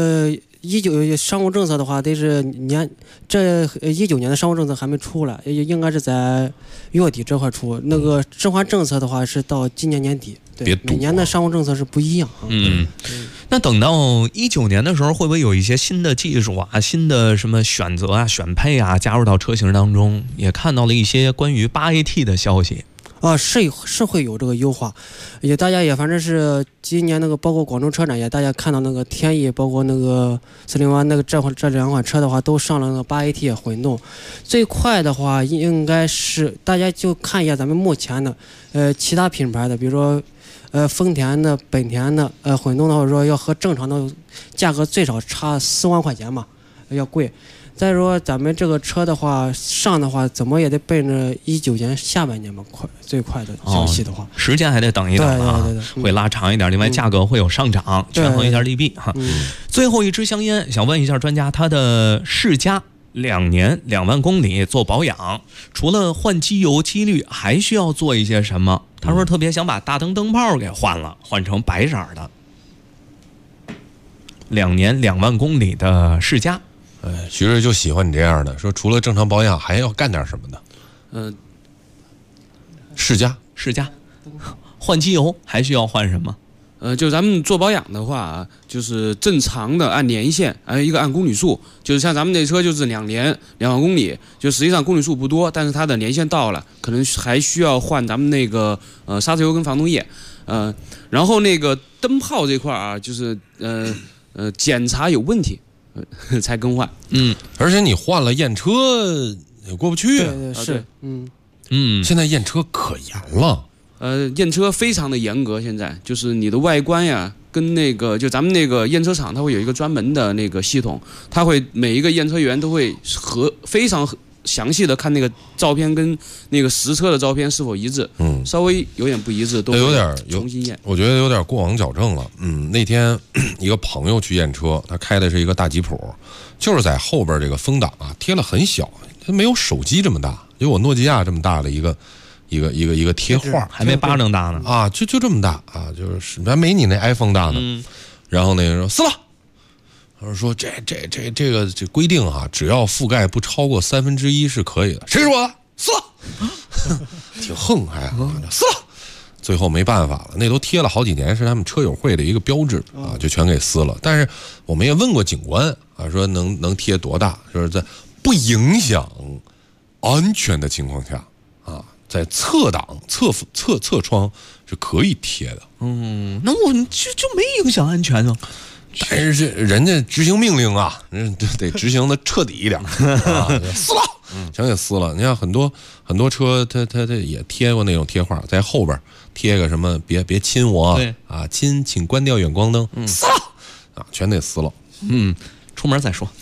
19商务政策的话，得是这19年的商务政策还没出来，应该是在月底这块出。那个置换政策的话是到今年年底。对，每年的商务政策是不一样。 那等到19年的时候，会不会有一些新的技术啊、新的什么选择啊、选配啊加入到车型当中？也看到了一些关于8AT 的消息。 是会有这个优化，大家也反正是今年那个包括广州车展也大家看到那个天翼，包括那个408那个这两款车的话都上了那个8AT 混动，最快的话应该是大家就看一下咱们目前的其他品牌的，比如说丰田的、本田的混动的话，说要和正常的价格最少差4万块钱嘛，要贵。再说咱们这个车的话，上的话怎么也得奔着19年下半年吧，最快的消息的话， 时间还得等一等啊，对，会拉长一点。另外价格会有上涨，权衡一下利弊哈。最后一支香烟，想问一下专家，它的世嘉2年2万公里做保养，除了换机油机滤，还需要做一些什么？他说特别想把大灯灯泡给换了，换成白色的。2年2万公里的世嘉。 徐瑞就喜欢你这样的，说除了正常保养还要干点什么的。世嘉换机油还需要换什么？ 就咱们做保养的话啊，就是正常的按年限，一个按公里数，就是像咱们这车就是2年2万公里，就实际上公里数不多，但是它的年限到了，可能还需要换咱们那个刹车油跟防冻液，然后那个灯泡这块啊，就是检查有问题。才更换， 而且你换了验车也过不去啊。 对，是， 现在验车可严了， 验车非常的严格，现在就是你的外观呀，跟那个就咱们那个验车厂，它会有一个专门的那个系统，它会每一个验车员都会非常详细的看那个照片跟那个实车的照片是否一致，稍微有点不一致都有点重新验， 我觉得有点过往矫正了。那天一个朋友去验车，他开的是一个大吉普，就是在后边这个风挡啊贴了很小，它没有手机这么大，有我诺基亚这么大的一个贴画， 还没巴掌大呢啊，就这么大啊，就是还没你那 iPhone 大呢。然后那个说撕了。他说这个规定啊，只要覆盖不超过1/3是可以的。谁说的？撕了，挺横还撕了。最后没办法了，那都贴了好几年，是他们车友会的一个标志啊，就全给撕了。但是我们也问过警官啊，说能贴多大，就是在不影响安全的情况下啊，在侧挡、侧窗是可以贴的。 那我们就没影响安全啊。 但是人家执行命令啊，得执行的彻底一点啊，撕了，全给撕了。你看很多车，它也贴过那种贴画，在后边贴个什么别亲我啊，亲请关掉远光灯，撕了啊，全得撕了。 出门再说。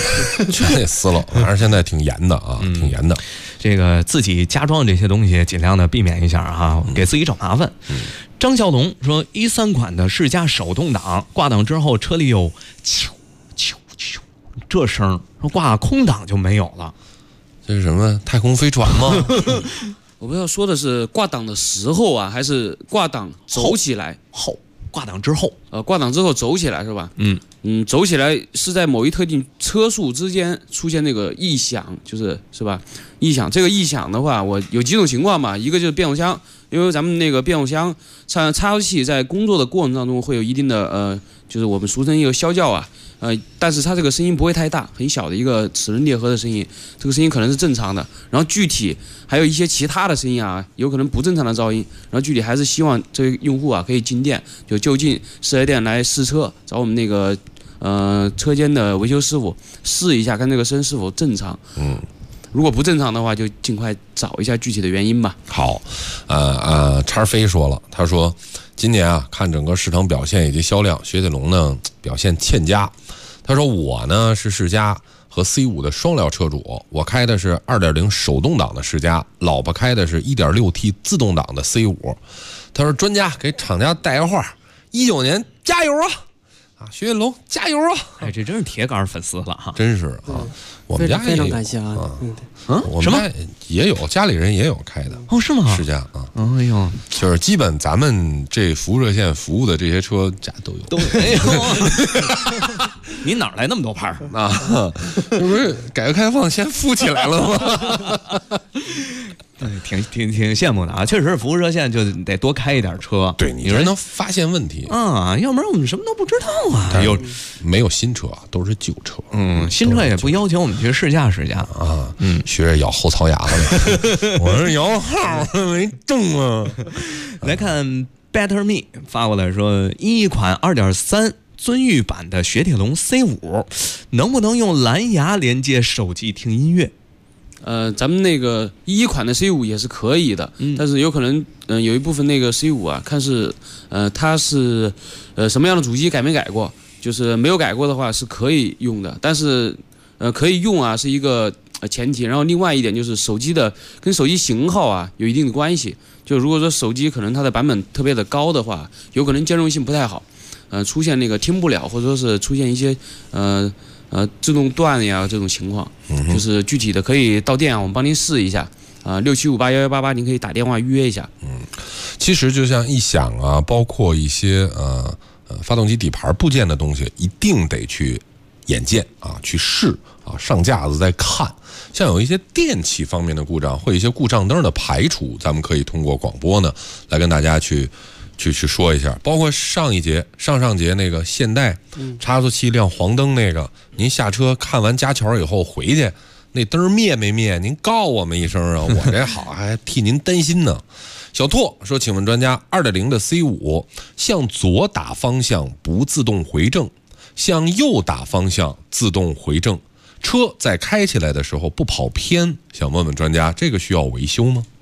全得撕了。反正现在挺严的啊，挺严的。 这个自己加装这些东西，尽量的避免一下啊，给自己找麻烦。张小龙说，13款的世嘉手动挡挂档之后，车里有啾啾啾这声，说挂空档就没有了。 这是什么太空飞船吗？ 我不知道说的是挂档的时候啊，还是挂档走起来后？挂档之后， 挂档之后走起来是吧？走起来是在某一特定车速之间出现那个异响，是吧？异响，这个异响的话，我有几种情况嘛，一个就是变速箱，因为咱们那个变速箱插油器在工作的过程当中会有一定的就是我们俗称一个消叫啊。但是它这个声音不会太大，很小的一个齿轮裂合的声音，这个声音可能是正常的。然后具体还有一些其他的声音啊，有可能不正常的噪音。然后具体还是希望这个用户啊可以进店，就近4S店来试车，找我们那个车间的维修师傅试一下，看这个声是否正常。如果不正常的话，就尽快找一下具体的原因吧。 好，叉飞说了，他说今年啊，看整个市场表现以及销量，雪铁龙呢表现欠佳。他说我呢是世嘉和 C5 的双料车主，我开的是 2.0 手动挡的世嘉，老婆开的是 1.6T 自动挡的 C5。他说专家给厂家带个话，19年加油啊！雪铁龙加油啊！ 哎，这真是铁杆粉丝了哈， 真是啊！我们家非常感谢啊！ 我们家也有，家里人也有开的哦，是吗？ 世嘉啊， 哎呦， 就是基本咱们这服务热线服务的这些车家都有， 哎呦，你哪来那么多牌啊？这不是改革开放先富起来了吗？ 挺羡慕的啊！确实，服务热线就得多开一点车， 对你人能发现问题啊，要不然我们什么都不知道啊。 没有新车，都是旧车。 新车也不要求我们去试驾啊。学着咬后槽牙子，我是摇号没中啊。 来看 Better Me 发过来说，一款2.3尊御版的雪铁龙 C5， 能不能用蓝牙连接手机听音乐？ 咱们那个1款的 C5 也是可以的，但是有可能有一部分那个 C5 啊，看是它是什么样的主机改没改过，就是没有改过的话是可以用的，但是可以用啊是一个前提，然后另外一点就是手机的跟手机型号啊有一定的关系，就如果说手机可能它的版本特别的高的话，有可能兼容性不太好，出现那个听不了，或者说是出现一些自动断呀这种情况，就是具体的可以到店啊，我们帮您试一下，67581188，您可以打电话预约一下。 其实就像异响啊，包括一些发动机底盘部件的东西，一定得去眼见啊，去试啊，上架子再看。像有一些电器方面的故障，或一些故障灯的排除，咱们可以通过广播呢来跟大家去说一下，包括上节那个现代差速器亮黄灯那个，您下车看完加桥以后回去，那灯灭没灭？您告我们一声啊，我这好还替您担心呢。小拓说，请问专家，2.0的 C5 向左打方向不自动回正，向右打方向自动回正，车在开起来的时候不跑偏，想问问专家，这个需要维修吗？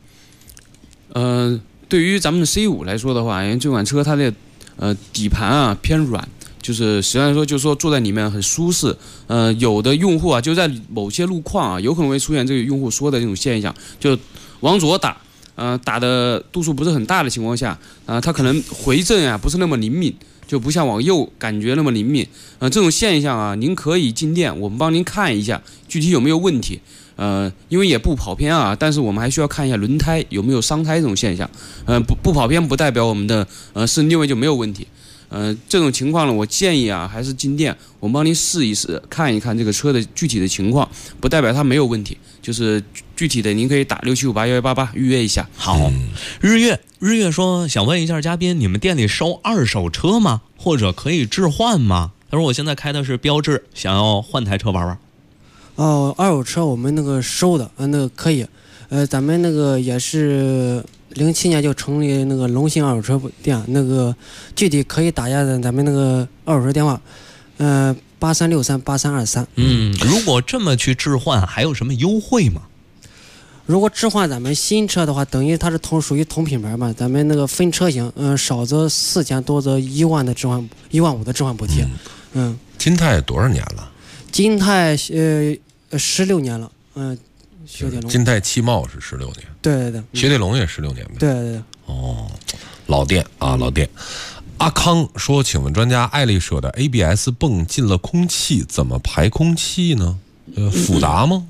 对于咱们的 C5 来说的话，因为这款车它的底盘啊偏软，就是实际上说就是说坐在里面很舒适。有的用户啊就在某些路况啊有可能会出现这个用户说的这种现象，就往左打，打的度数不是很大的情况下，它可能回正啊不是那么灵敏，就不像往右感觉那么灵敏。这种现象啊，您可以进店，我们帮您看一下具体有没有问题。因为也不跑偏啊，但是我们还需要看一下轮胎有没有伤胎这种现象。不跑偏不代表我们的市定位就没有问题。这种情况呢，我建议啊还是进店，我们帮您试一试，看一看这个车的具体的情况，不代表它没有问题。就是具体的，您可以打67581188预约一下。 好，日月说想问一下嘉宾，你们店里收二手车吗？或者可以置换吗？他说我现在开的是标致，想要换台车玩玩。 二手车我们那个收的，那个可以，咱们那个也是07年就成立那个龙兴二手车店，那个具体可以打一下咱们那个二手车电话，83638323。 如果这么去置换，还有什么优惠吗？ 如果置换咱们新车的话，等于它是属于同品牌嘛，咱们那个分车型，少则4000，多则1万的置换，1万5的置换补贴。 金泰多少年了？ 金泰16年了，雪铁龙。 金泰汽贸是16年， 对， 雪铁龙也16年呗。 对。 哦，老店啊，老店。阿康说：“请问专家，爱丽舍的 ABS 泵进了空气，怎么排空气呢？复杂吗？”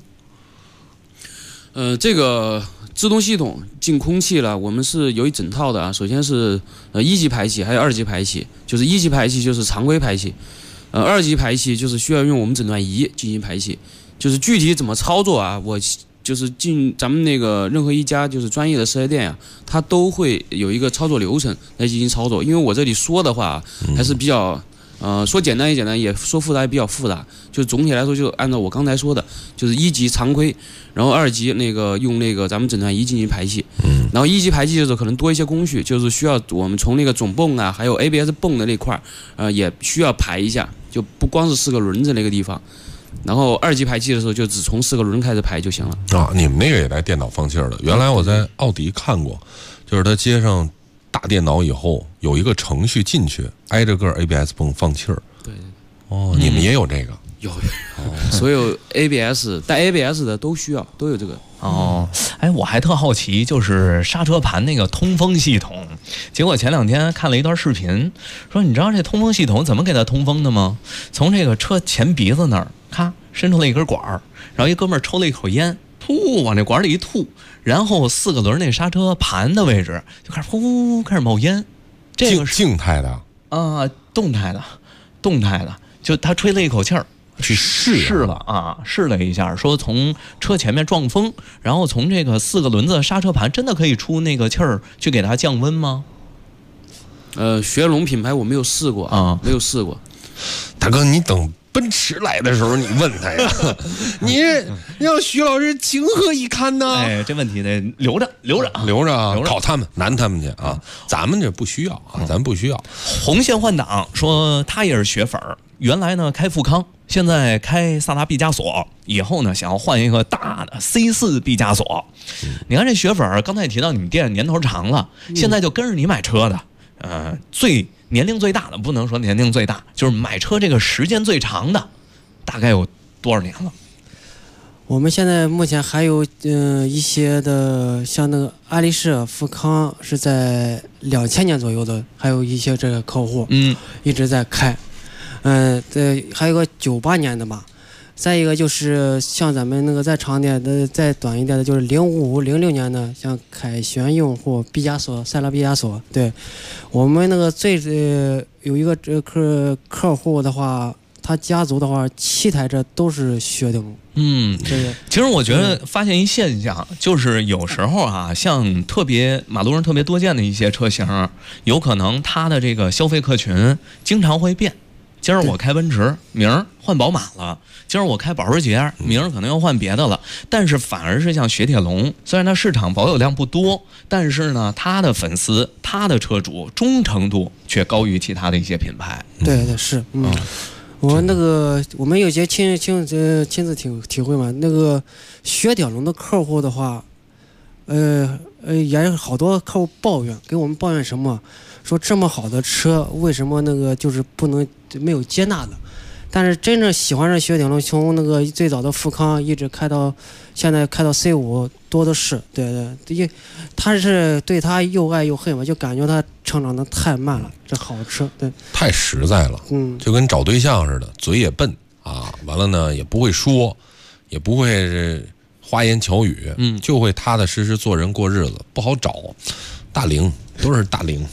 这个制动系统进空气了，我们是有一整套的啊。首先是1级排气，还有2级排气。就是1级排气就是常规排气，2级排气就是需要用我们诊断仪进行排气。就是具体怎么操作啊，我就是进咱们那个任何一家就是专业的四 S 店啊，它都会有一个操作流程来进行操作。因为我这里说的话还是比较说简单也简单，也说复杂也比较复杂。就总体来说，就按照我刚才说的，就是1级常规，然后2级那个用那个咱们诊断仪进行排气。然后1级排气的时候可能多一些工序，就是需要我们从那个总泵啊，还有 ABS 泵的那块也需要排一下，就不光是4个轮子那个地方。然后2级排气的时候，就只从4个轮开始排就行了啊。你们那个也带电脑放气儿的？原来我在奥迪看过，就是它接上大电脑以后，有一个程序进去，挨着个 ABS 泵放气儿。 对。 哦，你们也有这个？ 有。所有 ABS 带 ABS 的都有这个。 哦，哎，我还特好奇，就是刹车盘那个通风系统。结果前2天看了一段视频，说你知道这通风系统怎么给它通风的吗？从这个车前鼻子那儿，咔伸出了一根管儿，然后一哥们儿抽了一口烟，噗往这管里一吐，然后4个轮那刹车盘的位置就开始噗开始冒烟。这个是静态的啊，动态的，就他吹了一口气儿。 去试了一下，说从车前面撞风，然后从这个4个轮子刹车盘真的可以出那个气儿去给它降温吗？ 雪铁龙品牌我没有试过啊，没有试过。 大哥，你等奔驰来的时候你问他呀，你让徐老师情何以堪呢？ 哎，这问题得留着啊，考他们难他们去啊，咱们这不需要啊，咱不需要。 红线换挡说他也是雪粉儿，原来呢开富康。现在开萨达毕加索，以后呢想要换一个大的 C4 毕加索。你看这雪粉儿，刚才也提到你们店年头长了，现在就跟着你买车的，年龄最大的，不能说年龄最大，就是买车这个时间最长的，大概有多少年了？ 我们现在目前还有一些的，像那个爱丽舍、富康是在2000年左右的，还有一些这个客户，一直在开。还有个98年的吧，再一个就是像咱们那个再长点的、再短一点的，就是05、06年的，像凯旋用户、毕加索、塞拉毕加索。对，我们那个有一个客户的话，他家族的话7台车都是雪铁龙。 其实我觉得发现一现象，就是有时候啊，像马路上特别多见的一些车型，有可能它的这个消费客群经常会变。今儿我开奔驰，明儿换宝马了；今儿我开保时捷，明儿可能要换别的了。但是反而是像雪铁龙，虽然它市场保有量不多，但是呢，它的粉丝、它的车主忠诚度却高于其他的一些品牌。 对，是，我们有些亲自体会嘛。那个雪铁龙的客户的话，也有好多客户给我们抱怨什么？说这么好的车，为什么那个就是没有接纳的？但是真正喜欢上雪铁龙，从那个最早的富康一直开到现在开到 C5 多的是。对，他是对他又爱又恨嘛，就感觉他成长的太慢了。这好车，对， 太实在了，就跟找对象似的，嘴也笨啊，完了呢也不会说，也不会花言巧语，就会踏踏实实做人过日子，不好找。大龄都是大龄。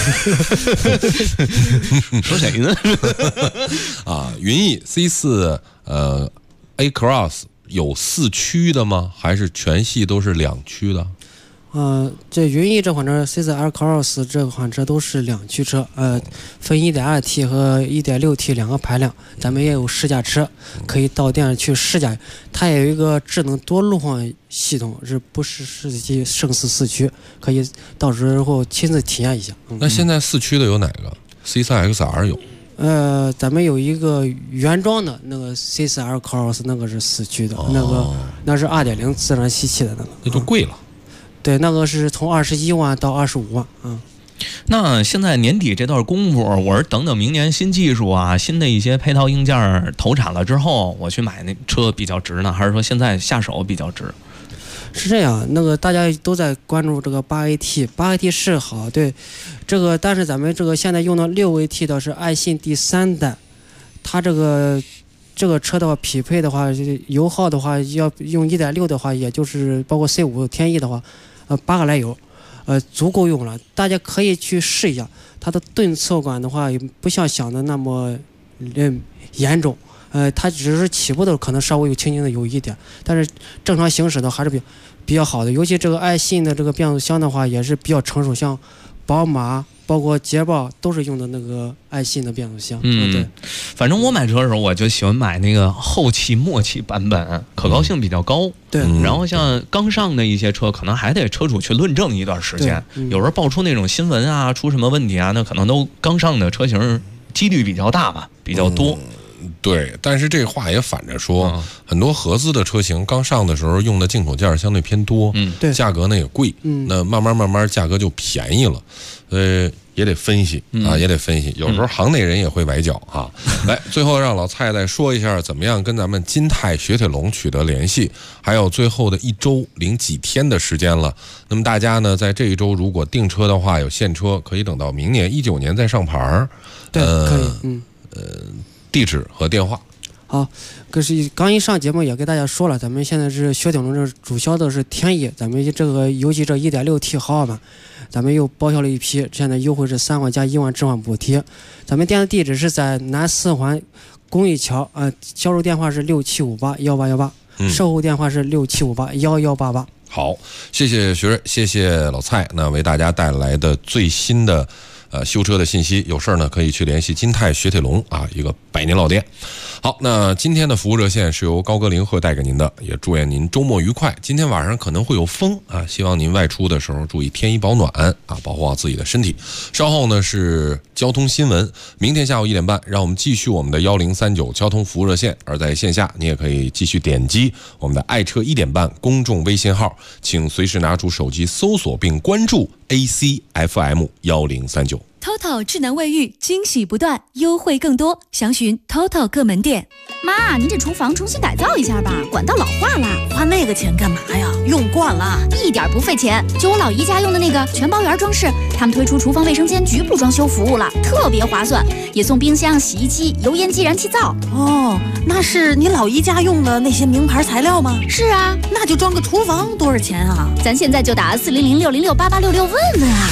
说谁呢？ 啊，云逸 C4 A Cross 有4驱的吗？还是全系都是2驱的？ 这云逸这款车 C4 Air Cross 这款车都是2驱车，分 1.2T 和 1.6T 2个排量。咱们也有试驾车，可以到店去试驾。它也有一个智能多路况系统，不是胜似4驱，可以到时候亲自体验一下。 那现在4驱的有哪个 ？C3XR 有。 咱们有一个原装的那个 C4 Air Cross， 那个是4驱的，那是2.0自然吸气的那个， 那就贵了。 对，那个是从21万到25万。 那现在年底这段功夫，我是等明年新技术啊、新的一些配套硬件投产了之后，我去买那车比较值呢，还是说现在下手比较值？ 是这样，大家都在关注这个8AT是好，对，但是咱们现在用的6AT的是爱信第3代，它这个车的话匹配的话，油耗的话要用1.6的话，也就是包括 C5 天翼的话，8个来油，足够用了。大家可以去试一下，它的顿挫感的话，也不像想的那么严重。它只是起步的可能稍微轻轻的有一点，但是正常行驶的还是比较好的。尤其这个爱信的这个变速箱的话也是比较成熟，像宝马包括捷豹都是用的那个爱信的变速箱。对。 反正我买车的时候我就喜欢买那个后期末期版本，可靠性比较高。 对。 然后像刚上的一些车，可能还得车主去论证一段时间。有时候爆出那种新闻啊，出什么问题啊，那可能都刚上的车型几率比较大吧，比较多。 对，但是这话也反着说，很多合资的车型刚上的时候用的进口件相对偏多， 对， 价格呢也贵，那慢慢价格就便宜了，也得分析啊，也得分析，有时候行内人也会崴脚哈。来，最后让老蔡再说一下怎么样跟咱们金泰雪铁龙取得联系，还有最后的1周零几天的时间了。那么大家呢，在这一周如果订车的话，有现车可以等到明年19年再上牌。 对，可以， 地址和电话。 好，可是刚一上节目也给大家说了，咱们现在是雪铁龙这主销的是天翼，咱们这个尤其这 1.6T 豪华版，咱们又报销了一批，现在优惠是3万加1万置换补贴。咱们店的地址是在南4环公益桥，销售电话是67581818，售后电话是67581188。 好，谢谢学瑞，谢谢老蔡，那为大家带来的最新的修车的信息，有事呢可以去联系金泰雪铁龙啊，一个100年老店。好，那今天的服务热线是由高歌林会带给您的，也祝愿您周末愉快。今天晚上可能会有风啊，希望您外出的时候注意添衣保暖啊，保护好自己的身体。稍后呢是交通新闻，明天下午1点半，让我们继续我们的1039交通服务热线。而在线下，你也可以继续点击我们的爱车1点半公众微信号，请随时拿出手机搜索并关注 ACFM 1039。 TOTO 智能卫浴，惊喜不断，优惠更多，详询 TOTO 各门店。 妈，您这厨房重新改造一下吧，管道老化了。 花那个钱干嘛呀？用惯了， 一点不费钱。就我老姨家用的那个全包圆装饰，他们推出厨房卫生间局部装修服务了，特别划算，也送冰箱、洗衣机、油烟机、燃气灶。 哦，那是你老姨家用的那些名牌材料吗？ 是啊， 那就装个厨房多少钱啊？ 咱现在就打400-606-8866问问啊。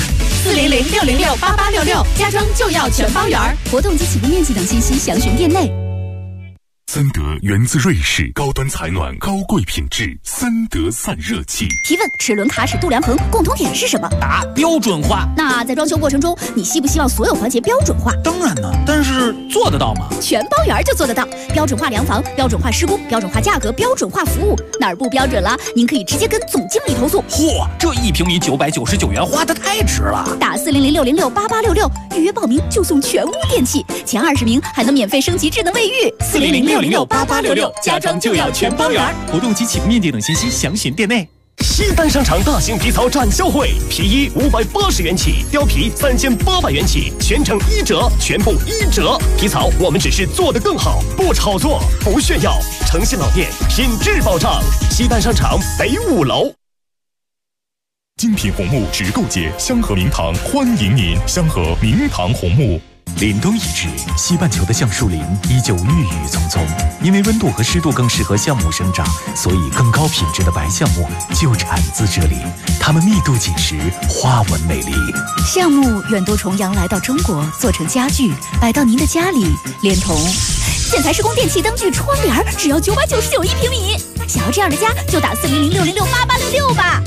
400-606-8866，家装就要全包圆。活动及起步面积等信息详询店内。 森德源自瑞士，高端采暖，高贵品质，森德散热器。 提问：齿轮卡尺度量衡共同点是什么？ 答：标准化。 那在装修过程中，你希不希望所有环节标准化？ 当然呢，但是做得到吗？ 全包圆就做得到，标准化量房，标准化施工，标准化价格，标准化服务。哪儿不标准了，您可以直接跟总经理投诉。 嚯，这1平米999元，花得太值了！ 打400-606-8866，预约报名就送全屋电器，前20名还能免费升级智能卫浴。 400-606-8866，家装就要全包圆。活动及起步面积等信息详询店内。 西单商场大型皮草展销会，皮衣580元起，貂皮3800元起，全程1折，全部1折。皮草我们只是做得更好，不炒作，不炫耀，诚信老店，品质保障。西单商场北5楼。 精品红木直购节，香河明堂欢迎您！香河明堂红木。 凛冬已至，西半球的橡树林依旧郁郁葱葱。因为温度和湿度更适合橡木生长，所以更高品质的白橡木就产自这里。它们密度紧实，花纹美丽。 橡木远渡重洋来到中国，做成家具，摆到您的家里，连同建材施工电器灯具窗帘，只要999一平米。想要这样的家，就打400-606-8866吧。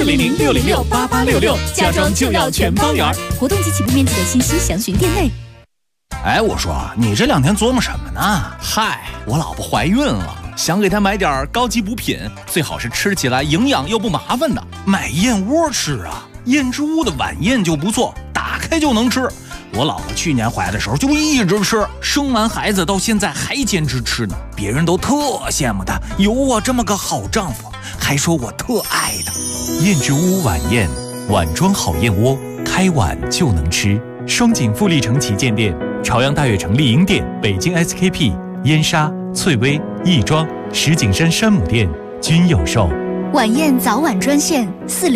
400-606-8866，家装就要全包圆。 活动及起步面积的信息详询店内。 哎，我说你这2天琢磨什么呢？嗨，我老婆怀孕了，想给她买点高级补品，最好是吃起来营养又不麻烦的。买燕窝吃啊，燕之屋的晚宴就不错，打开就能吃。我老婆去年怀的时候就一直吃，生完孩子到现在还坚持吃呢。别人都特羡慕她有我这么个好丈夫，还说我特爱她。燕之屋晚宴， 碗装好燕窝，开碗就能吃。双井富力城旗舰店、朝阳大悦城丽婴店、北京 SKP、燕莎、翠微、亦庄、石景山山姆店均有售。 晚宴早晚专线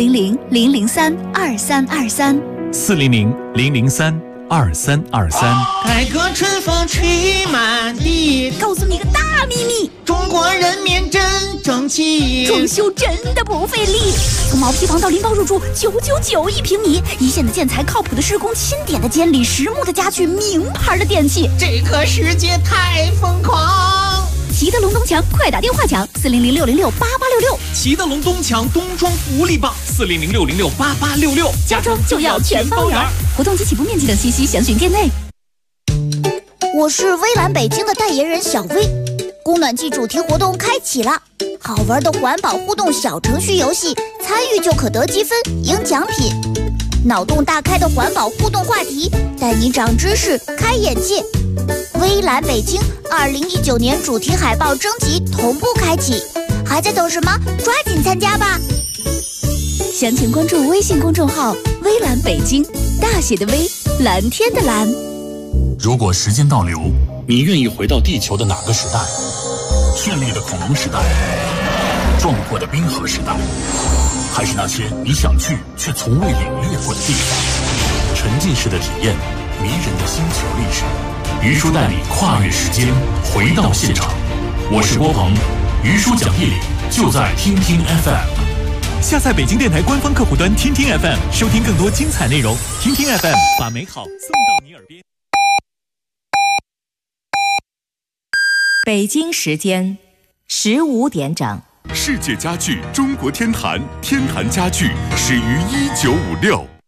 400-003-2323，400-003-2323。 改革春风吹满地， 告诉你个大秘密， 中国人民真争气， 装修真的不费力。从毛坯房到拎包入住，999一平米，一线的建材，靠谱的施工，钦点的监理，实木的家具，名牌的电器， 这个世界太疯狂。 齐德龙东墙，快打电话抢400-606-8866。 齐德龙东墙冬装福利棒，400-606-8866。 家装就要全包圆，活动及起步面积等信息详询店内。 我是微蓝北京的代言人小薇，供暖季主题活动开启了，好玩的环保互动小程序游戏，参与就可得积分赢奖品。脑洞大开的环保互动话题，带你长知识开眼界。微蓝北京2019年主题海报征集同步开启，还在等什么？抓紧参加吧！ 详情关注微信公众号“微蓝北京”，大写的微，蓝天的蓝。 如果时间倒流，你愿意回到地球的哪个时代？绚丽的恐龙时代，壮阔的冰河时代，还是那些你想去却从未领略过的地方？沉浸式的体验，迷人的星球历史。于叔带你跨越时间，回到现场。我是郭鹏，于叔讲义就在听听 FM。 下载北京电台官方客户端听听 FM， 收听更多精彩内容。听听 FM， 把美好送到你耳边。 北京时间15点整。 世界家具中国天坛，天坛家具始于1956。